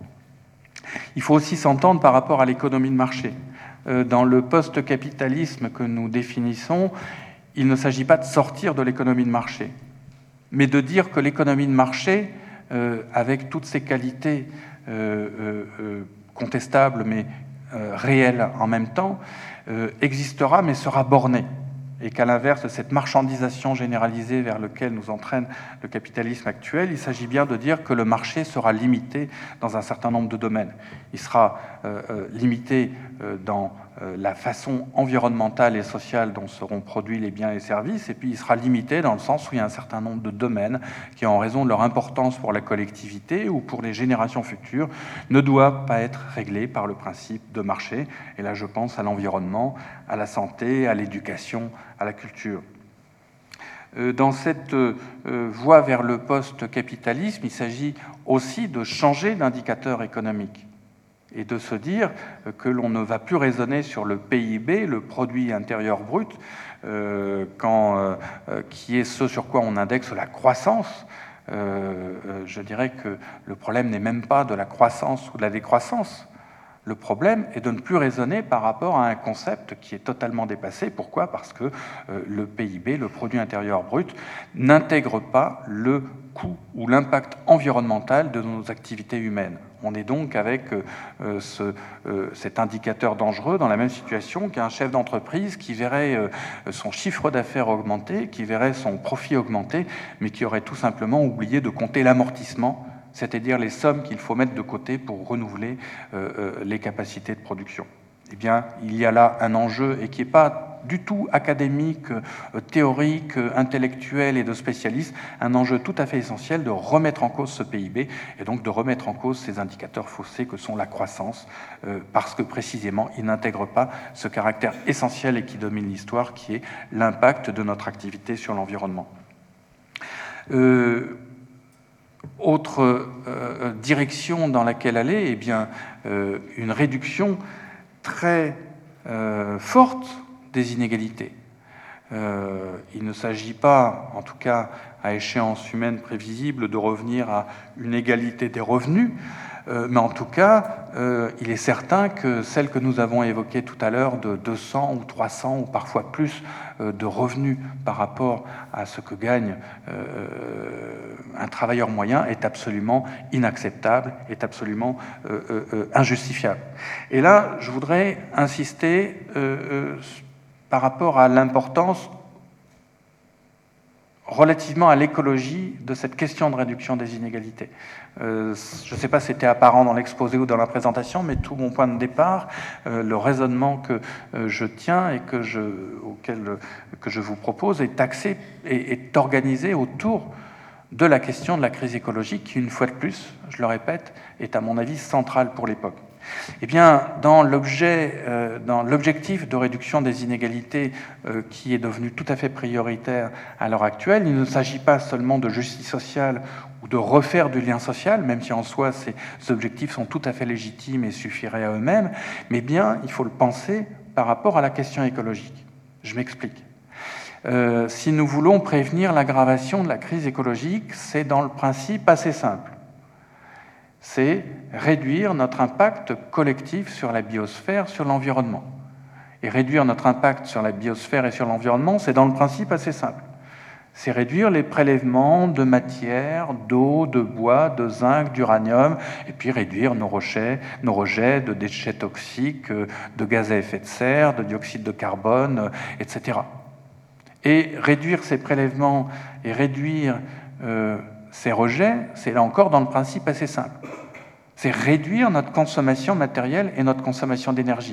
Il faut aussi s'entendre par rapport à l'économie de marché. Dans le post-capitalisme que nous définissons, il ne s'agit pas de sortir de l'économie de marché, mais de dire que l'économie de marché, euh, avec toutes ses qualités euh, euh, contestables, mais euh, réelles en même temps, euh, existera, mais sera bornée. Et qu'à l'inverse de cette marchandisation généralisée vers laquelle nous entraîne le capitalisme actuel, il s'agit bien de dire que le marché sera limité dans un certain nombre de domaines. Il sera euh, euh, limité euh, dans euh, la façon environnementale et sociale dont seront produits les biens et services, et puis il sera limité dans le sens où il y a un certain nombre de domaines qui, en raison de leur importance pour la collectivité ou pour les générations futures, ne doivent pas être réglés par le principe de marché. Et là, je pense à l'environnement, à la santé, à l'éducation, à la culture. Dans cette voie vers le post-capitalisme, il s'agit aussi de changer d'indicateur économique. et de se dire que l'on ne va plus raisonner sur le P I B, le produit intérieur brut, euh, quand, euh, qui est ce sur quoi on indexe la croissance. Euh, je dirais que le problème n'est même pas de la croissance ou de la décroissance. Le problème est de ne plus raisonner par rapport à un concept qui est totalement dépassé. Pourquoi ? Parce que euh, le P I B, le produit intérieur brut, n'intègre pas le coût ou l'impact environnemental de nos activités humaines. On est donc avec euh, ce, euh, cet indicateur dangereux dans la même situation qu'un chef d'entreprise qui verrait euh, son chiffre d'affaires augmenter, qui verrait son profit augmenter, mais qui aurait tout simplement oublié de compter l'amortissement, c'est-à-dire les sommes qu'il faut mettre de côté pour renouveler euh, euh, les capacités de production. Eh bien, il y a là un enjeu, et qui n'est pas du tout académique, euh, théorique, euh, intellectuel et de spécialiste, un enjeu tout à fait essentiel de remettre en cause ce P I B, et donc de remettre en cause ces indicateurs faussés que sont la croissance, euh, parce que précisément, ils n'intègrent pas ce caractère essentiel et qui domine l'histoire, qui est l'impact de notre activité sur l'environnement. Euh, Autre euh, direction dans laquelle aller, eh bien, euh, une réduction très euh, forte des inégalités. Euh, il ne s'agit pas, en tout cas à échéance humaine prévisible, de revenir à une égalité des revenus, euh, mais en tout cas, euh, il est certain que celle que nous avons évoquée tout à l'heure de deux cents ou trois cents ou parfois plus euh, de revenus par rapport à ce que gagne euh, un travailleur moyen est absolument inacceptable, est absolument euh, euh, injustifiable. Et là, je voudrais insister euh, euh, par rapport à l'importance relativement à l'écologie de cette question de réduction des inégalités. Euh, je ne sais pas si c'était apparent dans l'exposé ou dans la présentation, mais tout mon point de départ, euh, le raisonnement que euh, je tiens et que je, auquel euh, que je vous propose est axé et est organisé autour de la question de la crise écologique, qui, une fois de plus, je le répète, est à mon avis centrale pour l'époque. Eh bien, dans l'objet, euh, dans l'objectif de réduction des inégalités euh, qui est devenu tout à fait prioritaire à l'heure actuelle, il ne s'agit pas seulement de justice sociale ou de refaire du lien social, même si en soi ces objectifs sont tout à fait légitimes et suffiraient à eux-mêmes, mais bien il faut le penser par rapport à la question écologique. Je m'explique. Euh, si nous voulons prévenir l'aggravation de la crise écologique, c'est dans le principe assez simple. C'est réduire notre impact collectif sur la biosphère, sur l'environnement. Et réduire notre impact sur la biosphère et sur l'environnement, c'est dans le principe assez simple. C'est réduire les prélèvements de matière, d'eau, de bois, de zinc, d'uranium, et puis réduire nos rejets, nos rejets de déchets toxiques, de gaz à effet de serre, de dioxyde de carbone, et cetera. Et réduire ces prélèvements et réduire euh, ces rejets, c'est là encore dans le principe assez simple. C'est réduire notre consommation matérielle et notre consommation d'énergie.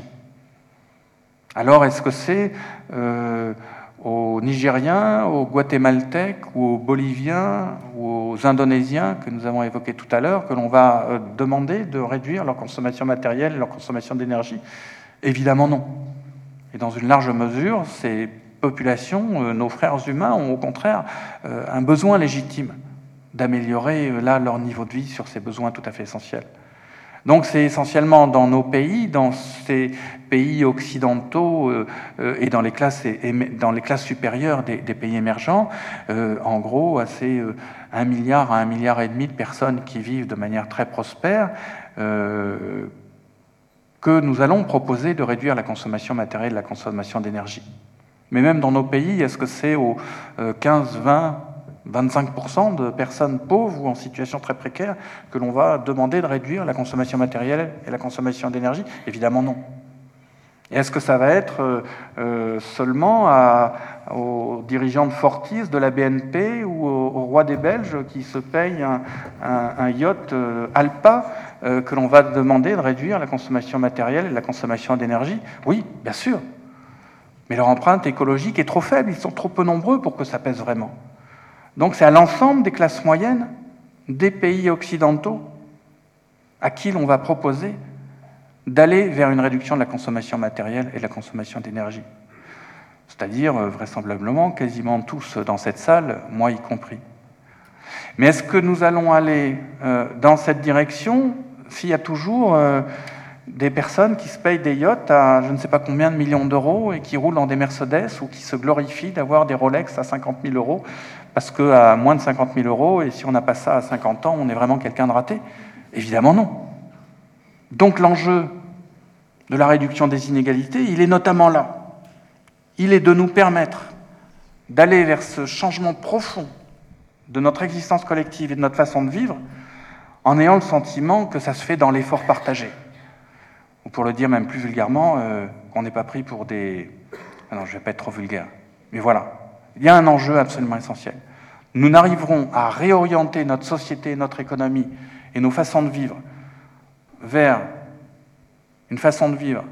Alors, est-ce que c'est euh, aux Nigériens, aux Guatémaltèques, ou aux Boliviens, ou aux Indonésiens, que nous avons évoqués tout à l'heure, que l'on va euh, demander de réduire leur consommation matérielle et leur consommation d'énergie? Évidemment non. Et dans une large mesure, ces populations, euh, nos frères humains, ont au contraire euh, un besoin légitime d'améliorer là leur niveau de vie sur ces besoins tout à fait essentiels. Donc c'est essentiellement dans nos pays, dans ces pays occidentaux euh, euh, et dans les classes, et, dans les classes supérieures des, des pays émergents, euh, en gros, à ces euh, un milliard à un milliard et demi de personnes qui vivent de manière très prospère, euh, que nous allons proposer de réduire la consommation matérielle et la consommation d'énergie. Mais même dans nos pays, est-ce que c'est aux euh, quinze, vingt, vingt-cinq pour cent de personnes pauvres ou en situation très précaire que l'on va demander de réduire la consommation matérielle et la consommation d'énergie? Évidemment non. Et est-ce que ça va être euh, seulement à, aux dirigeants de Fortis, de la B N P ou au, au roi des Belges qui se payent un, un, un yacht euh, Alpa euh, que l'on va demander de réduire la consommation matérielle et la consommation d'énergie? Oui, bien sûr. Mais leur empreinte écologique est trop faible, ils sont trop peu nombreux pour que ça pèse vraiment. Donc c'est à l'ensemble des classes moyennes, des pays occidentaux, à qui l'on va proposer d'aller vers une réduction de la consommation matérielle et de la consommation d'énergie. C'est-à-dire, vraisemblablement, quasiment tous dans cette salle, moi y compris. Mais est-ce que nous allons aller euh, dans cette direction s'il y a toujours euh, des personnes qui se payent des yachts à je ne sais pas combien de millions d'euros et qui roulent dans des Mercedes ou qui se glorifient d'avoir des Rolex à cinquante mille euros parce qu'à moins de cinquante mille euros, et si on n'a pas ça à cinquante ans, on est vraiment quelqu'un de raté? Évidemment non. Donc l'enjeu de la réduction des inégalités, il est notamment là. Il est de nous permettre d'aller vers ce changement profond de notre existence collective et de notre façon de vivre en ayant le sentiment que ça se fait dans l'effort partagé. Ou pour le dire même plus vulgairement, euh, qu'on n'est pas pris pour des... Ah non, je ne vais pas être trop vulgaire. Mais voilà, il y a un enjeu absolument essentiel. Nous n'arriverons à réorienter notre société, notre économie et nos façons de vivre vers une façon de vivre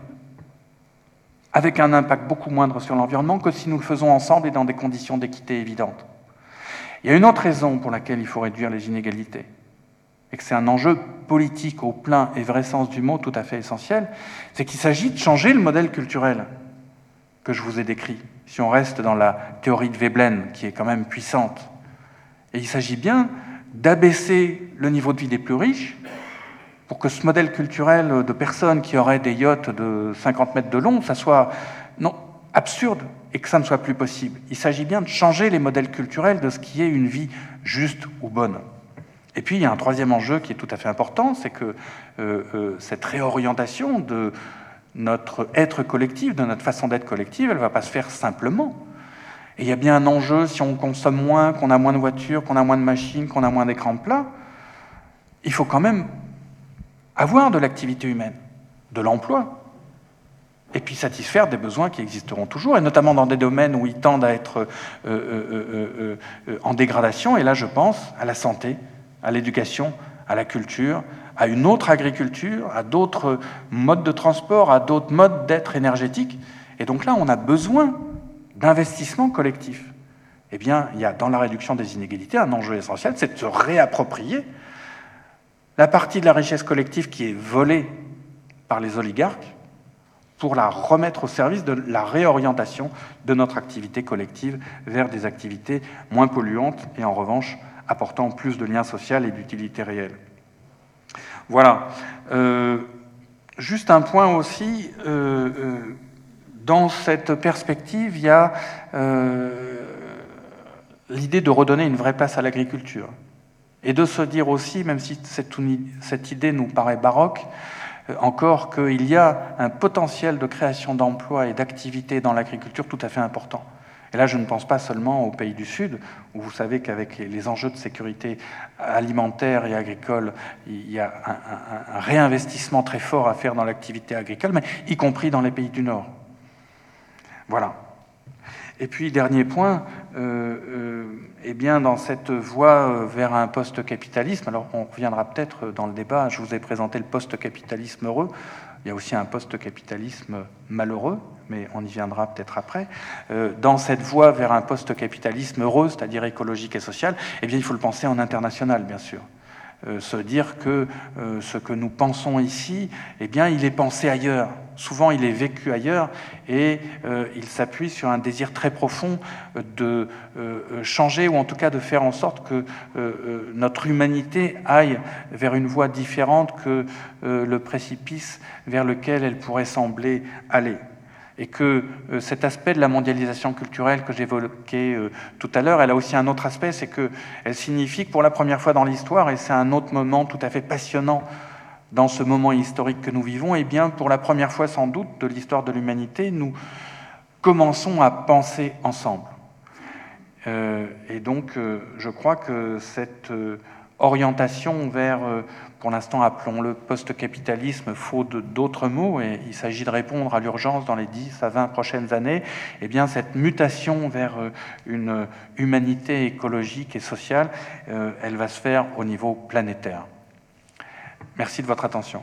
avec un impact beaucoup moindre sur l'environnement que si nous le faisons ensemble et dans des conditions d'équité évidentes. Il y a une autre raison pour laquelle il faut réduire les inégalités, et que c'est un enjeu politique au plein et vrai sens du mot tout à fait essentiel, c'est qu'il s'agit de changer le modèle culturel que je vous ai décrit, si on reste dans la théorie de Veblen, qui est quand même puissante. Et il s'agit bien d'abaisser le niveau de vie des plus riches pour que ce modèle culturel de personnes qui auraient des yachts de cinquante mètres de long, ça soit non, absurde et que ça ne soit plus possible. Il s'agit bien de changer les modèles culturels de ce qui est une vie juste ou bonne. Et puis, il y a un troisième enjeu qui est tout à fait important, c'est que euh, euh, cette réorientation de notre être collectif, de notre façon d'être collective, elle ne va pas se faire simplement. Et il y a bien un enjeu, si on consomme moins, qu'on a moins de voitures, qu'on a moins de machines, qu'on a moins d'écrans plats, il faut quand même avoir de l'activité humaine, de l'emploi, et puis satisfaire des besoins qui existeront toujours, et notamment dans des domaines où ils tendent à être euh, euh, euh, euh, en dégradation, et là je pense à la santé, à l'éducation, à la culture, à une autre agriculture, à d'autres modes de transport, à d'autres modes d'être énergétiques. Et donc là, on a besoin d'investissements collectifs. Eh bien, il y a dans la réduction des inégalités un enjeu essentiel, c'est de se réapproprier la partie de la richesse collective qui est volée par les oligarques pour la remettre au service de la réorientation de notre activité collective vers des activités moins polluantes et en revanche apportant plus de liens sociaux et d'utilité réelle. Voilà. Euh, juste un point aussi, euh, euh, dans cette perspective, il y a euh, l'idée de redonner une vraie place à l'agriculture. Et de se dire aussi, même si cette, cette idée nous paraît baroque, euh, encore qu'il y a un potentiel de création d'emplois et d'activités dans l'agriculture tout à fait important. Et là, je ne pense pas seulement aux pays du Sud, où vous savez qu'avec les, les enjeux de sécurité alimentaire et agricole, il y a un, un, un réinvestissement très fort à faire dans l'activité agricole, mais y compris dans les pays du Nord. Voilà. Et puis, dernier point, euh, euh, eh bien, dans cette voie vers un post-capitalisme, alors on reviendra peut-être dans le débat, je vous ai présenté le post-capitalisme heureux, il y a aussi un post-capitalisme malheureux, mais on y viendra peut-être après. Euh, dans cette voie vers un post-capitalisme heureux, c'est-à-dire écologique et social, eh bien, il faut le penser en international, bien sûr. Euh, se dire que euh, ce que nous pensons ici, eh bien, il est pensé ailleurs. Souvent, il est vécu ailleurs et euh, il s'appuie sur un désir très profond de euh, changer ou en tout cas de faire en sorte que euh, notre humanité aille vers une voie différente que euh, le précipice vers lequel elle pourrait sembler aller. Et que euh, cet aspect de la mondialisation culturelle que j'évoquais euh, tout à l'heure, elle a aussi un autre aspect, c'est qu'elle signifie que pour la première fois dans l'histoire, et c'est un autre moment tout à fait passionnant dans ce moment historique que nous vivons, et eh bien pour la première fois sans doute de l'histoire de l'humanité, nous commençons à penser ensemble. Euh, et donc euh, je crois que cette euh, orientation vers, euh, pour l'instant appelons-le post-capitalisme, faute d'autres mots, et il s'agit de répondre à l'urgence dans les dix à vingt prochaines années, eh bien cette mutation vers euh, une humanité écologique et sociale, euh, elle va se faire au niveau planétaire. Merci de votre attention.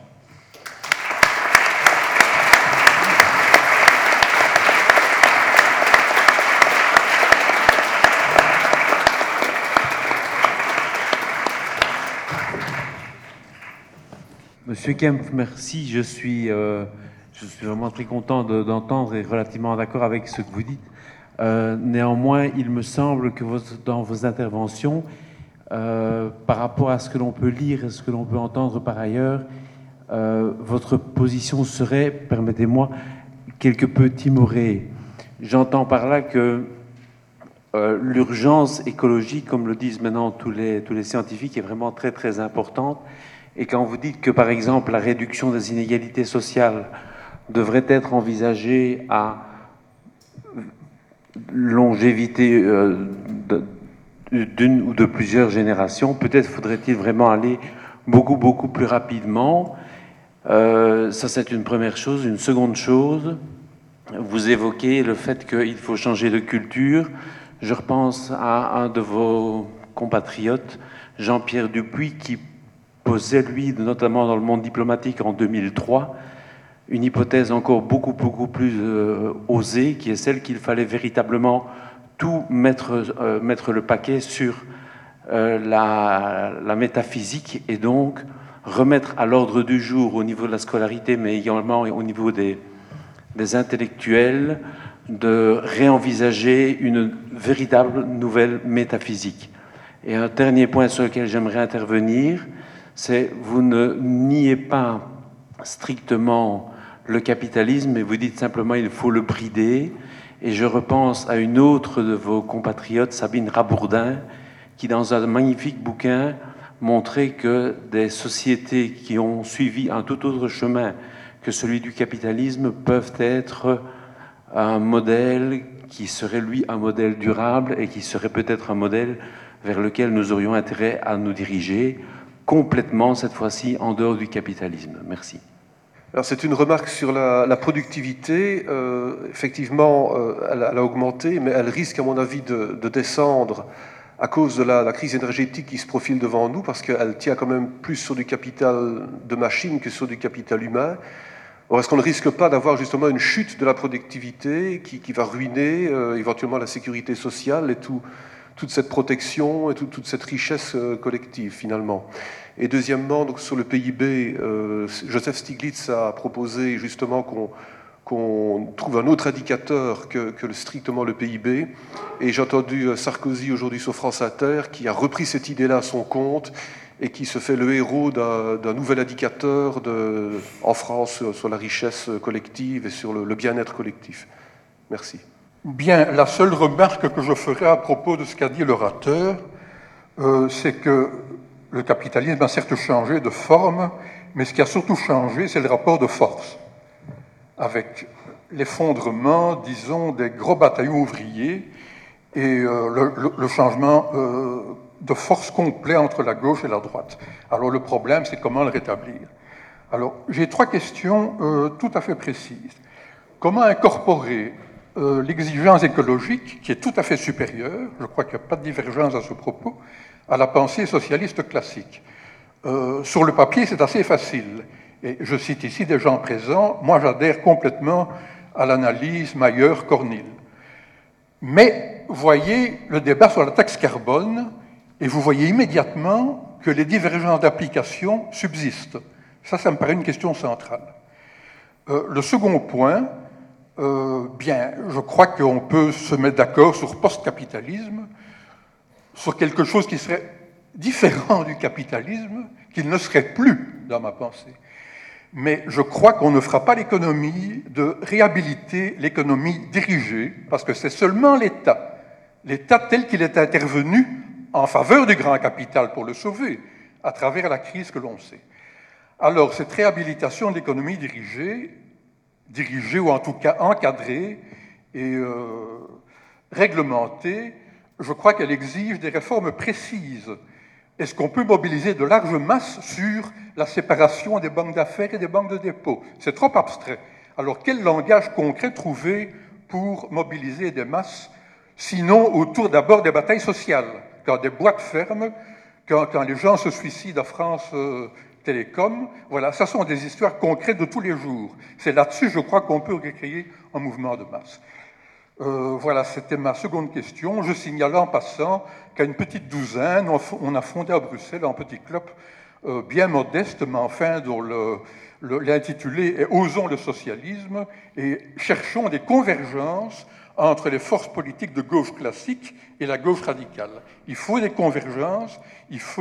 Monsieur Kempf, merci. Je suis, euh, je suis vraiment très content de, d'entendre et relativement d'accord avec ce que vous dites. Euh, néanmoins, il me semble que vos, dans vos interventions, euh, par rapport à ce que l'on peut lire et ce que l'on peut entendre par ailleurs, euh, votre position serait, permettez-moi, quelque peu timorée. J'entends par là que euh, l'urgence écologique, comme le disent maintenant tous les, tous les scientifiques, est vraiment très très importante. Et quand vous dites que, par exemple, la réduction des inégalités sociales devrait être envisagée à longévité euh, d'une ou de plusieurs générations, peut-être faudrait-il vraiment aller beaucoup, beaucoup plus rapidement. Euh, ça, c'est une première chose. Une seconde chose, vous évoquez le fait qu'il faut changer de culture. Je repense à un de vos compatriotes, Jean-Pierre Dupuis, qui posait, lui, notamment dans le monde diplomatique en deux mille trois, une hypothèse encore beaucoup, beaucoup plus euh, osée, qui est celle qu'il fallait véritablement tout mettre, euh, mettre le paquet sur euh, la, la métaphysique et donc remettre à l'ordre du jour au niveau de la scolarité, mais également au niveau des, des intellectuels, de réenvisager une véritable nouvelle métaphysique. Et un dernier point sur lequel j'aimerais intervenir, c'est vous ne niez pas strictement le capitalisme, mais vous dites simplement il faut le brider. Et je repense à une autre de vos compatriotes, Sabine Rabourdin, qui dans un magnifique bouquin montrait que des sociétés qui ont suivi un tout autre chemin que celui du capitalisme peuvent être un modèle qui serait lui un modèle durable et qui serait peut-être un modèle vers lequel nous aurions intérêt à nous diriger complètement, cette fois-ci, en dehors du capitalisme. Merci. Alors c'est une remarque sur la, la productivité. Euh, effectivement, euh, elle, elle a augmenté, mais elle risque, à mon avis, de, de descendre à cause de la, la crise énergétique qui se profile devant nous, parce qu'elle tient quand même plus sur du capital de machine que sur du capital humain. Or, est-ce qu'on ne risque pas d'avoir justement une chute de la productivité qui, qui va ruiner euh, éventuellement la sécurité sociale et tout, toute cette protection et tout, toute cette richesse euh, collective, finalement? Et deuxièmement, donc, sur le P I B, euh, Joseph Stiglitz a proposé justement qu'on qu'on trouve un autre indicateur que, que le, strictement le P I B. Et j'ai entendu Sarkozy aujourd'hui sur France Inter qui a repris cette idée-là à son compte et qui se fait le héros d'un, d'un nouvel indicateur de, en France sur la richesse collective et sur le, le bien-être collectif. Merci. Bien, la seule remarque que je ferai à propos de ce qu'a dit l'orateur, euh, c'est que le capitalisme a certes changé de forme, mais ce qui a surtout changé, c'est le rapport de force, avec l'effondrement, disons, des gros bataillons ouvriers et euh, le, le, le changement euh, de force complet entre la gauche et la droite. Alors le problème, c'est comment le rétablir. Alors, j'ai trois questions euh, tout à fait précises. Comment incorporer euh, l'exigence écologique, qui est tout à fait supérieure, je crois qu'il n'y a pas de divergence à ce propos, à la pensée socialiste classique? euh, Sur le papier, c'est assez facile. Et je cite ici des gens présents. Moi, j'adhère complètement à l'analyse Mayer-Cornil. Mais voyez le débat sur la taxe carbone, et vous voyez immédiatement que les divergences d'application subsistent. Ça, ça me paraît une question centrale. Euh, le second point, euh, bien, je crois qu'on peut se mettre d'accord sur post-capitalisme, sur quelque chose qui serait différent du capitalisme, qu'il ne serait plus dans ma pensée. Mais je crois qu'on ne fera pas l'économie de réhabiliter l'économie dirigée, parce que c'est seulement l'État, l'État tel qu'il est intervenu en faveur du grand capital pour le sauver, à travers la crise que l'on sait. Alors, cette réhabilitation de l'économie dirigée, dirigée ou en tout cas encadrée et euh, réglementée, je crois qu'elle exige des réformes précises. Est-ce qu'on peut mobiliser de larges masses sur la séparation des banques d'affaires et des banques de dépôt? C'est trop abstrait. Alors, quel langage concret trouver pour mobiliser des masses, sinon autour d'abord des batailles sociales? Quand des boîtes ferment, quand, quand les gens se suicident à France euh, Télécom, voilà, ça sont des histoires concrètes de tous les jours. C'est là-dessus, je crois, qu'on peut recréer un mouvement de masse. Euh, voilà, c'était ma seconde question. Je signale en passant qu'à une petite douzaine, on a fondé à Bruxelles un petit club euh, bien modeste, mais enfin dont le, le, l'intitulé est « Osons le socialisme » et cherchons des convergences entre les forces politiques de gauche classique et la gauche radicale. Il faut des convergences, il faut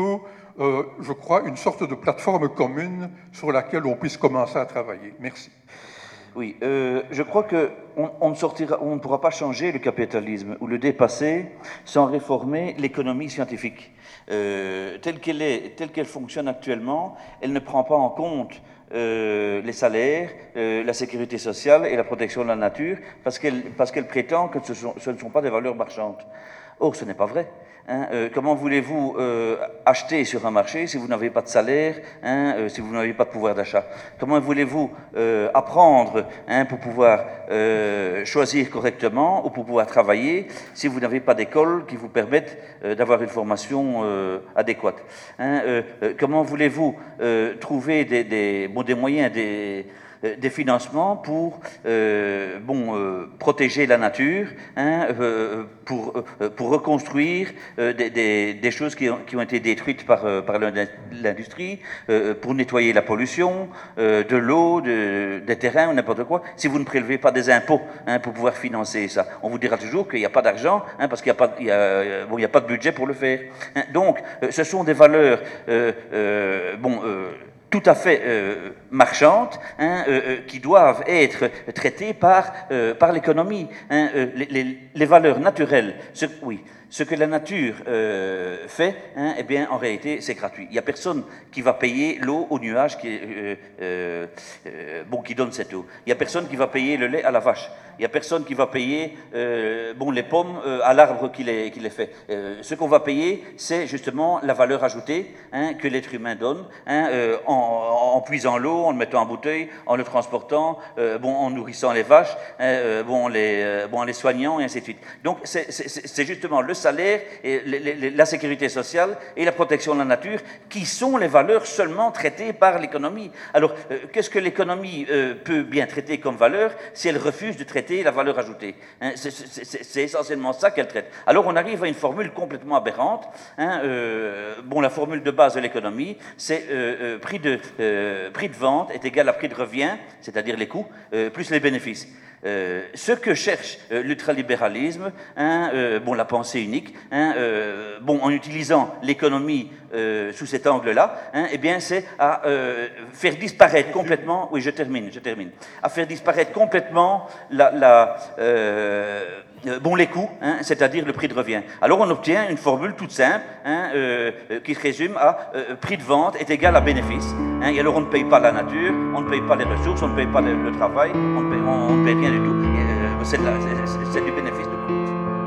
euh, je crois, une sorte de plateforme commune sur laquelle on puisse commencer à travailler. Merci. Oui, euh, je crois qu'on on ne sortira, on ne pourra pas changer le capitalisme ou le dépasser sans réformer l'économie scientifique. Euh, telle qu'elle est, telle qu'elle fonctionne actuellement, elle ne prend pas en compte euh, les salaires, euh, la sécurité sociale et la protection de la nature, parce qu'elle, parce qu'elle prétend que ce, sont, ce ne sont pas des valeurs marchandes. Or, ce n'est pas vrai. Hein, euh, comment voulez-vous euh, acheter sur un marché si vous n'avez pas de salaire, hein, euh, si vous n'avez pas de pouvoir d'achat? Comment voulez-vous euh, apprendre hein, pour pouvoir euh, choisir correctement ou pour pouvoir travailler si vous n'avez pas d'école qui vous permette euh, d'avoir une formation euh, adéquate hein, euh, euh, Comment voulez-vous euh, trouver des, des, bon, des moyens, des des financements pour euh, bon, euh, protéger la nature, hein, euh, pour, euh, pour reconstruire euh, des, des, des choses qui ont, qui ont été détruites par, euh, par l'industrie, euh, pour nettoyer la pollution, euh, de l'eau, de, des terrains ou n'importe quoi. Si vous ne prélevez pas des impôts hein, pour pouvoir financer ça, on vous dira toujours qu'il n'y a pas d'argent, hein, parce qu'il n'y a, pas, il y a, bon, il y a pas de budget pour le faire. Hein. Donc, euh, ce sont des valeurs... Euh, euh, bon, euh, tout à fait euh, marchandes, hein, euh, euh, qui doivent être traitées par, euh, par l'économie. Hein, euh, les, les, les valeurs naturelles, ce, oui, ce que la nature euh, fait, hein, eh bien, en réalité, c'est gratuit. Il n'y a personne qui va payer l'eau au nuage qui, euh, euh, euh, bon, qui donne cette eau. Il n'y a personne qui va payer le lait à la vache. Il n'y a personne qui va payer euh, bon, les pommes euh, à l'arbre qui les, qui les fait. Euh, ce qu'on va payer, c'est justement la valeur ajoutée hein, que l'être humain donne, hein, euh, en, en puisant l'eau, en le mettant en bouteille, en le transportant, euh, bon, en nourrissant les vaches, hein, euh, bon, les, euh, bon, en les soignant, et ainsi de suite. Donc, c'est, c'est, c'est justement le salaire, et les, les, la sécurité sociale et la protection de la nature qui sont les valeurs seulement traitées par l'économie. Alors, euh, qu'est-ce que l'économie euh, peut bien traiter comme valeur si elle refuse de traiter la valeur ajoutée hein, c'est, c'est, c'est, c'est essentiellement ça qu'elle traite. Alors, on arrive à une formule complètement aberrante. Hein, euh, bon, la formule de base de l'économie, c'est euh, euh, prix, de, euh, prix de vente est égal à prix de revient, c'est-à-dire les coûts, euh, plus les bénéfices. Euh, ce que cherche euh, l'ultralibéralisme, hein, euh, bon, la pensée unique, hein, euh, bon, en utilisant l'économie euh, sous cet angle-là, hein, eh bien, c'est à euh, faire disparaître complètement. Oui, je termine, je termine. À faire disparaître complètement la, la, euh, euh, bon, les coûts, hein, c'est-à-dire le prix de revient. Alors, on obtient une formule toute simple, hein, euh, qui se résume à euh, prix de vente est égal à bénéfice. Hein, et alors, on ne paye pas la nature, on ne paye pas les ressources, on ne paye pas le, le travail, on ne paye, on, on ne paye rien du tout. Euh, c'est, la, c'est, c'est du bénéfice de tout.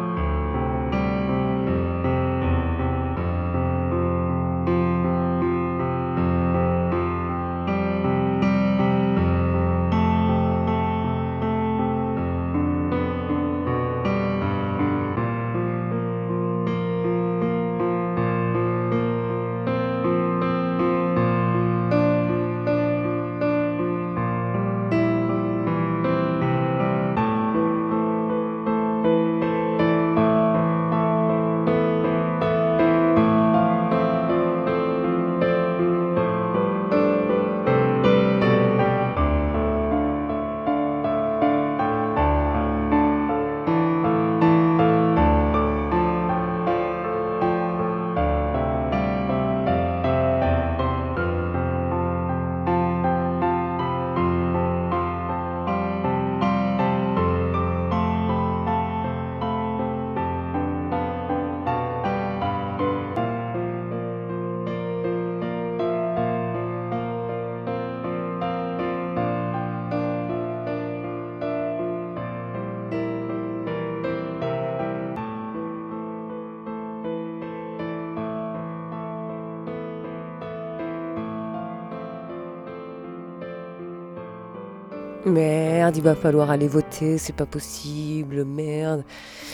Merde, il va falloir aller voter, c'est pas possible, merde.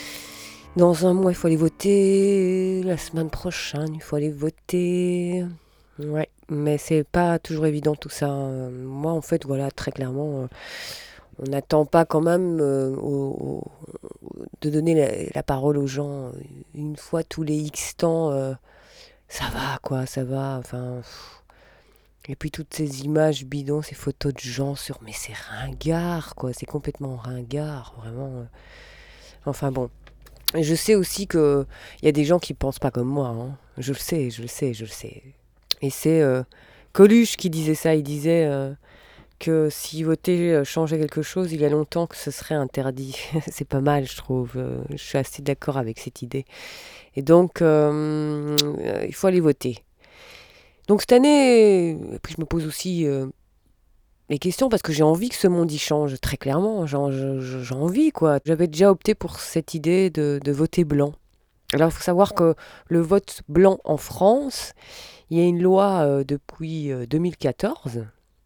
Dans un mois, il faut aller voter. La semaine prochaine, il faut aller voter. Ouais, mais c'est pas toujours évident tout ça. Moi, en fait, voilà, très clairement, on n'attend pas quand même euh, au, au, de donner la, la parole aux gens une fois tous les X temps. Euh, ça va, quoi, ça va, enfin... Pff. Et puis toutes ces images bidons, ces photos de gens sur... Mais c'est ringard, quoi. C'est complètement ringard, vraiment. Enfin bon. Je sais aussi qu'il y a des gens qui pensent pas comme moi. Hein. Je le sais, je le sais, je le sais. Et c'est euh, Coluche qui disait ça. Il disait euh, que si voter euh, changeait quelque chose, il y a longtemps que ce serait interdit. C'est pas mal, je trouve. Euh, je suis assez d'accord avec cette idée. Et donc, euh, euh, il faut aller voter. Donc cette année, et puis je me pose aussi euh, les questions parce que j'ai envie que ce monde y change, très clairement. J'ai, j'ai, j'ai envie, quoi. J'avais déjà opté pour cette idée de, de voter blanc. Alors, il faut savoir que le vote blanc en France, il y a une loi euh, depuis euh, deux mille quatorze.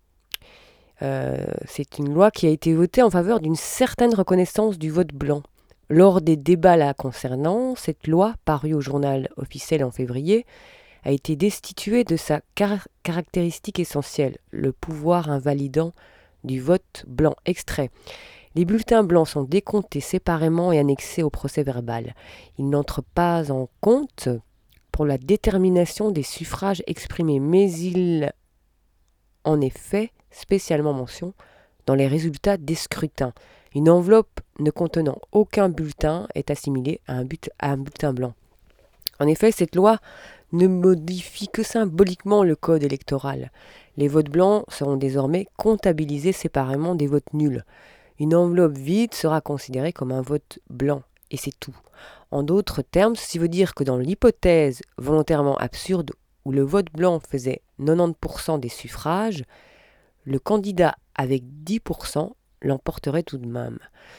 Euh, c'est une loi qui a été votée en faveur d'une certaine reconnaissance du vote blanc. Lors des débats la concernant, cette loi, parue au journal officiel en février, a été destituée de sa car- caractéristique essentielle, le pouvoir invalidant du vote blanc. Extrait. Les bulletins blancs sont décomptés séparément et annexés au procès-verbal. Ils n'entrent pas en compte pour la détermination des suffrages exprimés, mais ils, en effet, spécialement mention dans les résultats des scrutins. Une enveloppe ne contenant aucun bulletin est assimilée à un, but, à un bulletin blanc. En effet, cette loi ne modifie que symboliquement le code électoral. Les votes blancs seront désormais comptabilisés séparément des votes nuls. Une enveloppe vide sera considérée comme un vote blanc, et c'est tout. En d'autres termes, ceci veut dire que dans l'hypothèse volontairement absurde où le vote blanc faisait quatre-vingt-dix pour cent des suffrages, le candidat avec dix pour cent l'emporterait tout de même.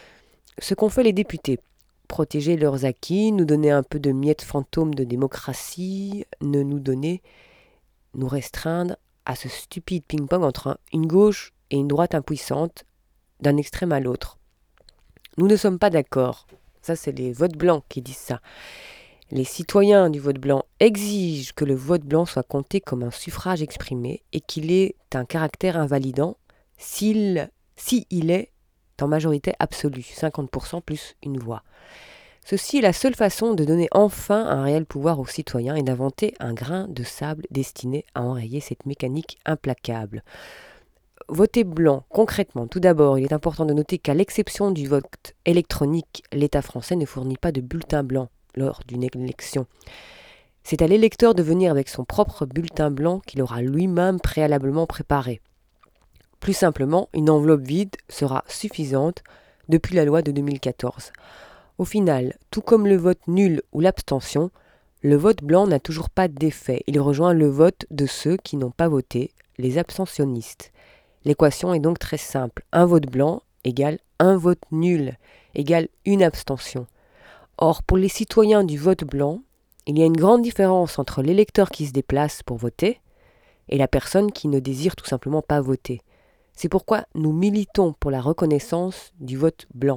Ce qu'ont fait les députés, protéger leurs acquis, nous donner un peu de miettes fantômes de démocratie, ne nous donner, nous restreindre à ce stupide ping-pong entre une gauche et une droite impuissante, d'un extrême à l'autre. Nous ne sommes pas d'accord. Ça, c'est les votes blancs qui disent ça. Les citoyens du vote blanc exigent que le vote blanc soit compté comme un suffrage exprimé et qu'il ait un caractère invalidant s'il, si il est en majorité absolue, cinquante pour cent plus une voix. Ceci est la seule façon de donner enfin un réel pouvoir aux citoyens et d'inventer un grain de sable destiné à enrayer cette mécanique implacable. Voter blanc, concrètement, tout d'abord, il est important de noter qu'à l'exception du vote électronique, l'État français ne fournit pas de bulletin blanc lors d'une élection. C'est à l'électeur de venir avec son propre bulletin blanc qu'il aura lui-même préalablement préparé. Plus simplement, une enveloppe vide sera suffisante depuis la loi de deux mille quatorze. Au final, tout comme le vote nul ou l'abstention, le vote blanc n'a toujours pas d'effet. Il rejoint le vote de ceux qui n'ont pas voté, les abstentionnistes. L'équation est donc très simple. Un vote blanc égale un vote nul égale une abstention. Or, pour les citoyens du vote blanc, il y a une grande différence entre l'électeur qui se déplace pour voter et la personne qui ne désire tout simplement pas voter. C'est pourquoi nous militons pour la reconnaissance du vote blanc.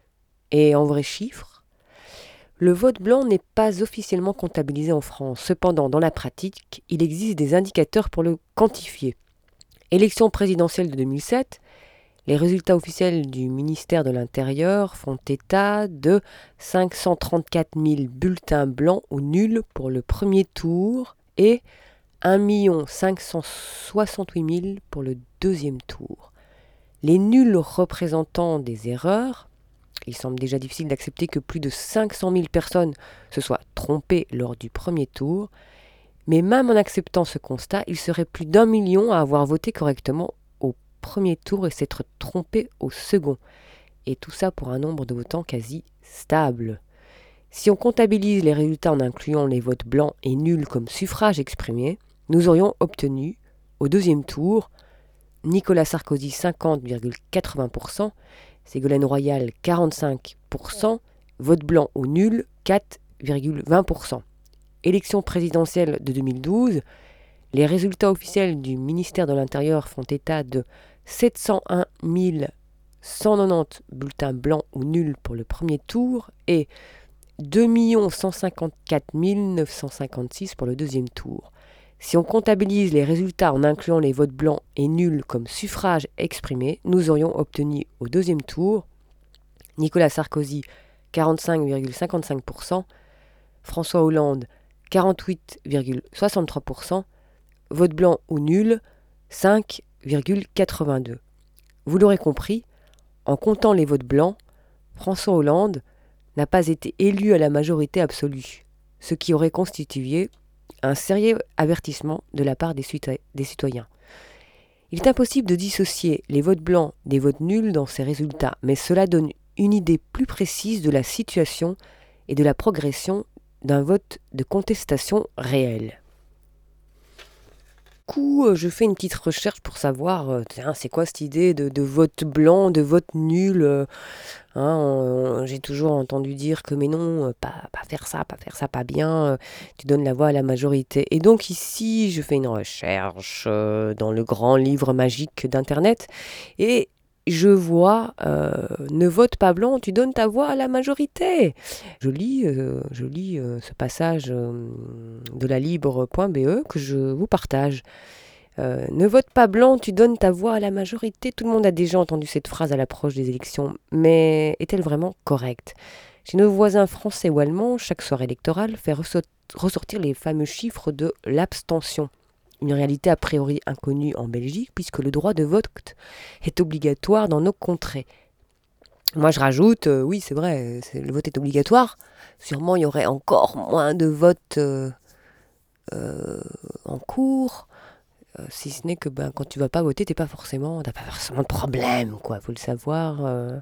Et en vrais chiffres, le vote blanc n'est pas officiellement comptabilisé en France. Cependant, dans la pratique, il existe des indicateurs pour le quantifier. Élection présidentielle de deux mille sept, les résultats officiels du ministère de l'Intérieur font état de cinq cent trente-quatre mille bulletins blancs ou nuls pour le premier tour et un million cinq cent soixante-huit mille pour le deuxième tour. Les nuls représentant des erreurs, il semble déjà difficile d'accepter que plus de cinq cent mille personnes se soient trompées lors du premier tour, mais même en acceptant ce constat, il serait plus d'un million à avoir voté correctement au premier tour et s'être trompé au second. Et tout ça pour un nombre de votants quasi stable. Si on comptabilise les résultats en incluant les votes blancs et nuls comme suffrages exprimés, nous aurions obtenu, au deuxième tour, Nicolas Sarkozy cinquante virgule quatre-vingts pour cent, Ségolène Royal quarante-cinq pour cent, vote blanc ou nul quatre virgule vingt pour cent. Élection présidentielle de deux mille douze, les résultats officiels du ministère de l'Intérieur font état de sept cent un mille cent quatre-vingt-dix bulletins blancs ou nuls pour le premier tour et deux millions cent cinquante-quatre mille neuf cent cinquante-six pour le deuxième tour. Si on comptabilise les résultats en incluant les votes blancs et nuls comme suffrages exprimés, nous aurions obtenu au deuxième tour Nicolas Sarkozy quarante-cinq virgule cinquante-cinq pour cent, François Hollande quarante-huit virgule soixante-trois pour cent, vote blanc ou nul cinq virgule quatre-vingt-deux. Vous l'aurez compris, en comptant les votes blancs, François Hollande n'a pas été élu à la majorité absolue, ce qui aurait constitué un sérieux avertissement de la part des, citoy- des citoyens. Il est impossible de dissocier les votes blancs des votes nuls dans ces résultats, mais cela donne une idée plus précise de la situation et de la progression d'un vote de contestation réel. Du coup, je fais une petite recherche pour savoir, euh, tiens, c'est quoi cette idée de, de vote blanc, de vote nul. euh, hein, on- J'ai toujours entendu dire que mais non, euh, pas, pas faire ça, pas faire ça, pas bien, euh, tu donnes la voix à la majorité. Et donc ici, je fais une recherche euh, dans le grand livre magique d'Internet et je vois euh, ne vote pas blanc, tu donnes ta voix à la majorité. Je lis, euh, je lis euh, ce passage euh, de la libre point b e que je vous partage. Euh, ne vote pas blanc, tu donnes ta voix à la majorité. Tout le monde a déjà entendu cette phrase à l'approche des élections, mais est-elle vraiment correcte ? Chez nos voisins français ou allemands, chaque soir électorale fait ressortir les fameux chiffres de l'abstention. Une réalité a priori inconnue en Belgique, puisque le droit de vote est obligatoire dans nos contrées. Moi, je rajoute, euh, oui, c'est vrai, c'est, le vote est obligatoire. Sûrement, il y aurait encore moins de votes euh, euh, en cours, euh, si ce n'est que ben, quand tu vas pas voter, t'es pas forcément, t'as pas forcément de problème, quoi. Faut le savoir. Euh,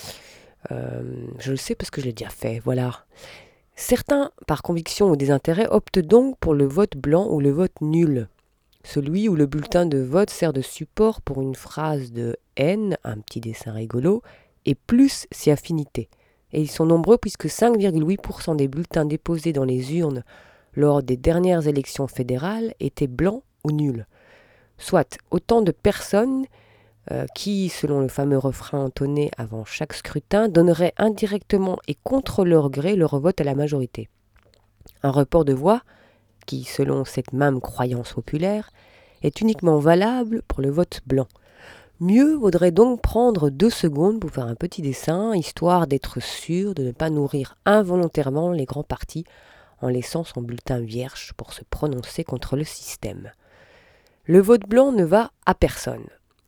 euh, je le sais parce que je l'ai déjà fait, voilà. Certains, par conviction ou désintérêt, optent donc pour le vote blanc ou le vote nul. Celui où le bulletin de vote sert de support pour une phrase de haine, un petit dessin rigolo, et plus si affinité. Et ils sont nombreux puisque cinq virgule huit pour cent des bulletins déposés dans les urnes lors des dernières élections fédérales étaient blancs ou nuls. Soit autant de personnes euh, qui, selon le fameux refrain entonné avant chaque scrutin, donneraient indirectement et contre leur gré leur vote à la majorité. Un report de voix qui, selon cette même croyance populaire, est uniquement valable pour le vote blanc. Mieux vaudrait donc prendre deux secondes pour faire un petit dessin, histoire d'être sûr de ne pas nourrir involontairement les grands partis en laissant son bulletin vierge pour se prononcer contre le système. Le vote blanc ne va à personne.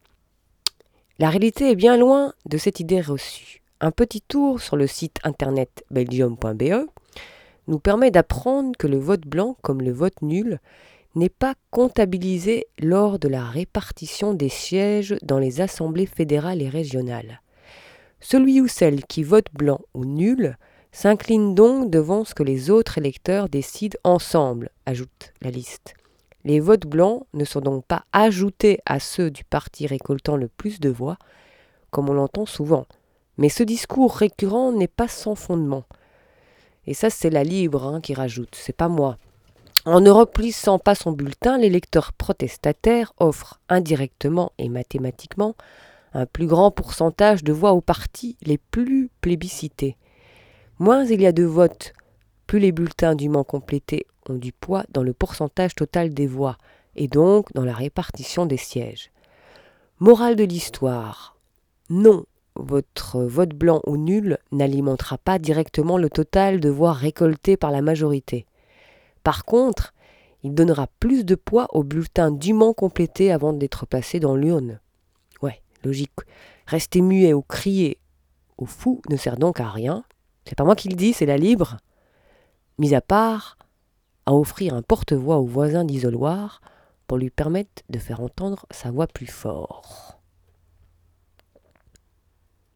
La réalité est bien loin de cette idée reçue. Un petit tour sur le site internet belgium point b e nous permet d'apprendre que le vote blanc, comme le vote nul, n'est pas comptabilisé lors de la répartition des sièges dans les assemblées fédérales et régionales. Celui ou celle qui vote blanc ou nul s'incline donc devant ce que les autres électeurs décident ensemble, ajoute la liste. Les votes blancs ne sont donc pas ajoutés à ceux du parti récoltant le plus de voix, comme on l'entend souvent. Mais ce discours récurrent n'est pas sans fondement. Et ça, c'est la Libre hein, qui rajoute, c'est pas moi. En ne remplissant pas son bulletin, l'électeur protestataire offre indirectement et mathématiquement un plus grand pourcentage de voix aux partis les plus plébiscités. Moins il y a de votes, plus les bulletins dûment complétés ont du poids dans le pourcentage total des voix, et donc dans la répartition des sièges. Morale de l'histoire. Non, votre vote blanc ou nul n'alimentera pas directement le total de voix récoltées par la majorité. Par contre, il donnera plus de poids aux bulletins dûment complétés avant d'être placés dans l'urne. Ouais, logique. Rester muet ou crier au fou ne sert donc à rien. C'est pas moi qui le dis, c'est la Libre. Mis à part à offrir un porte-voix au voisin d'isoloir pour lui permettre de faire entendre sa voix plus fort.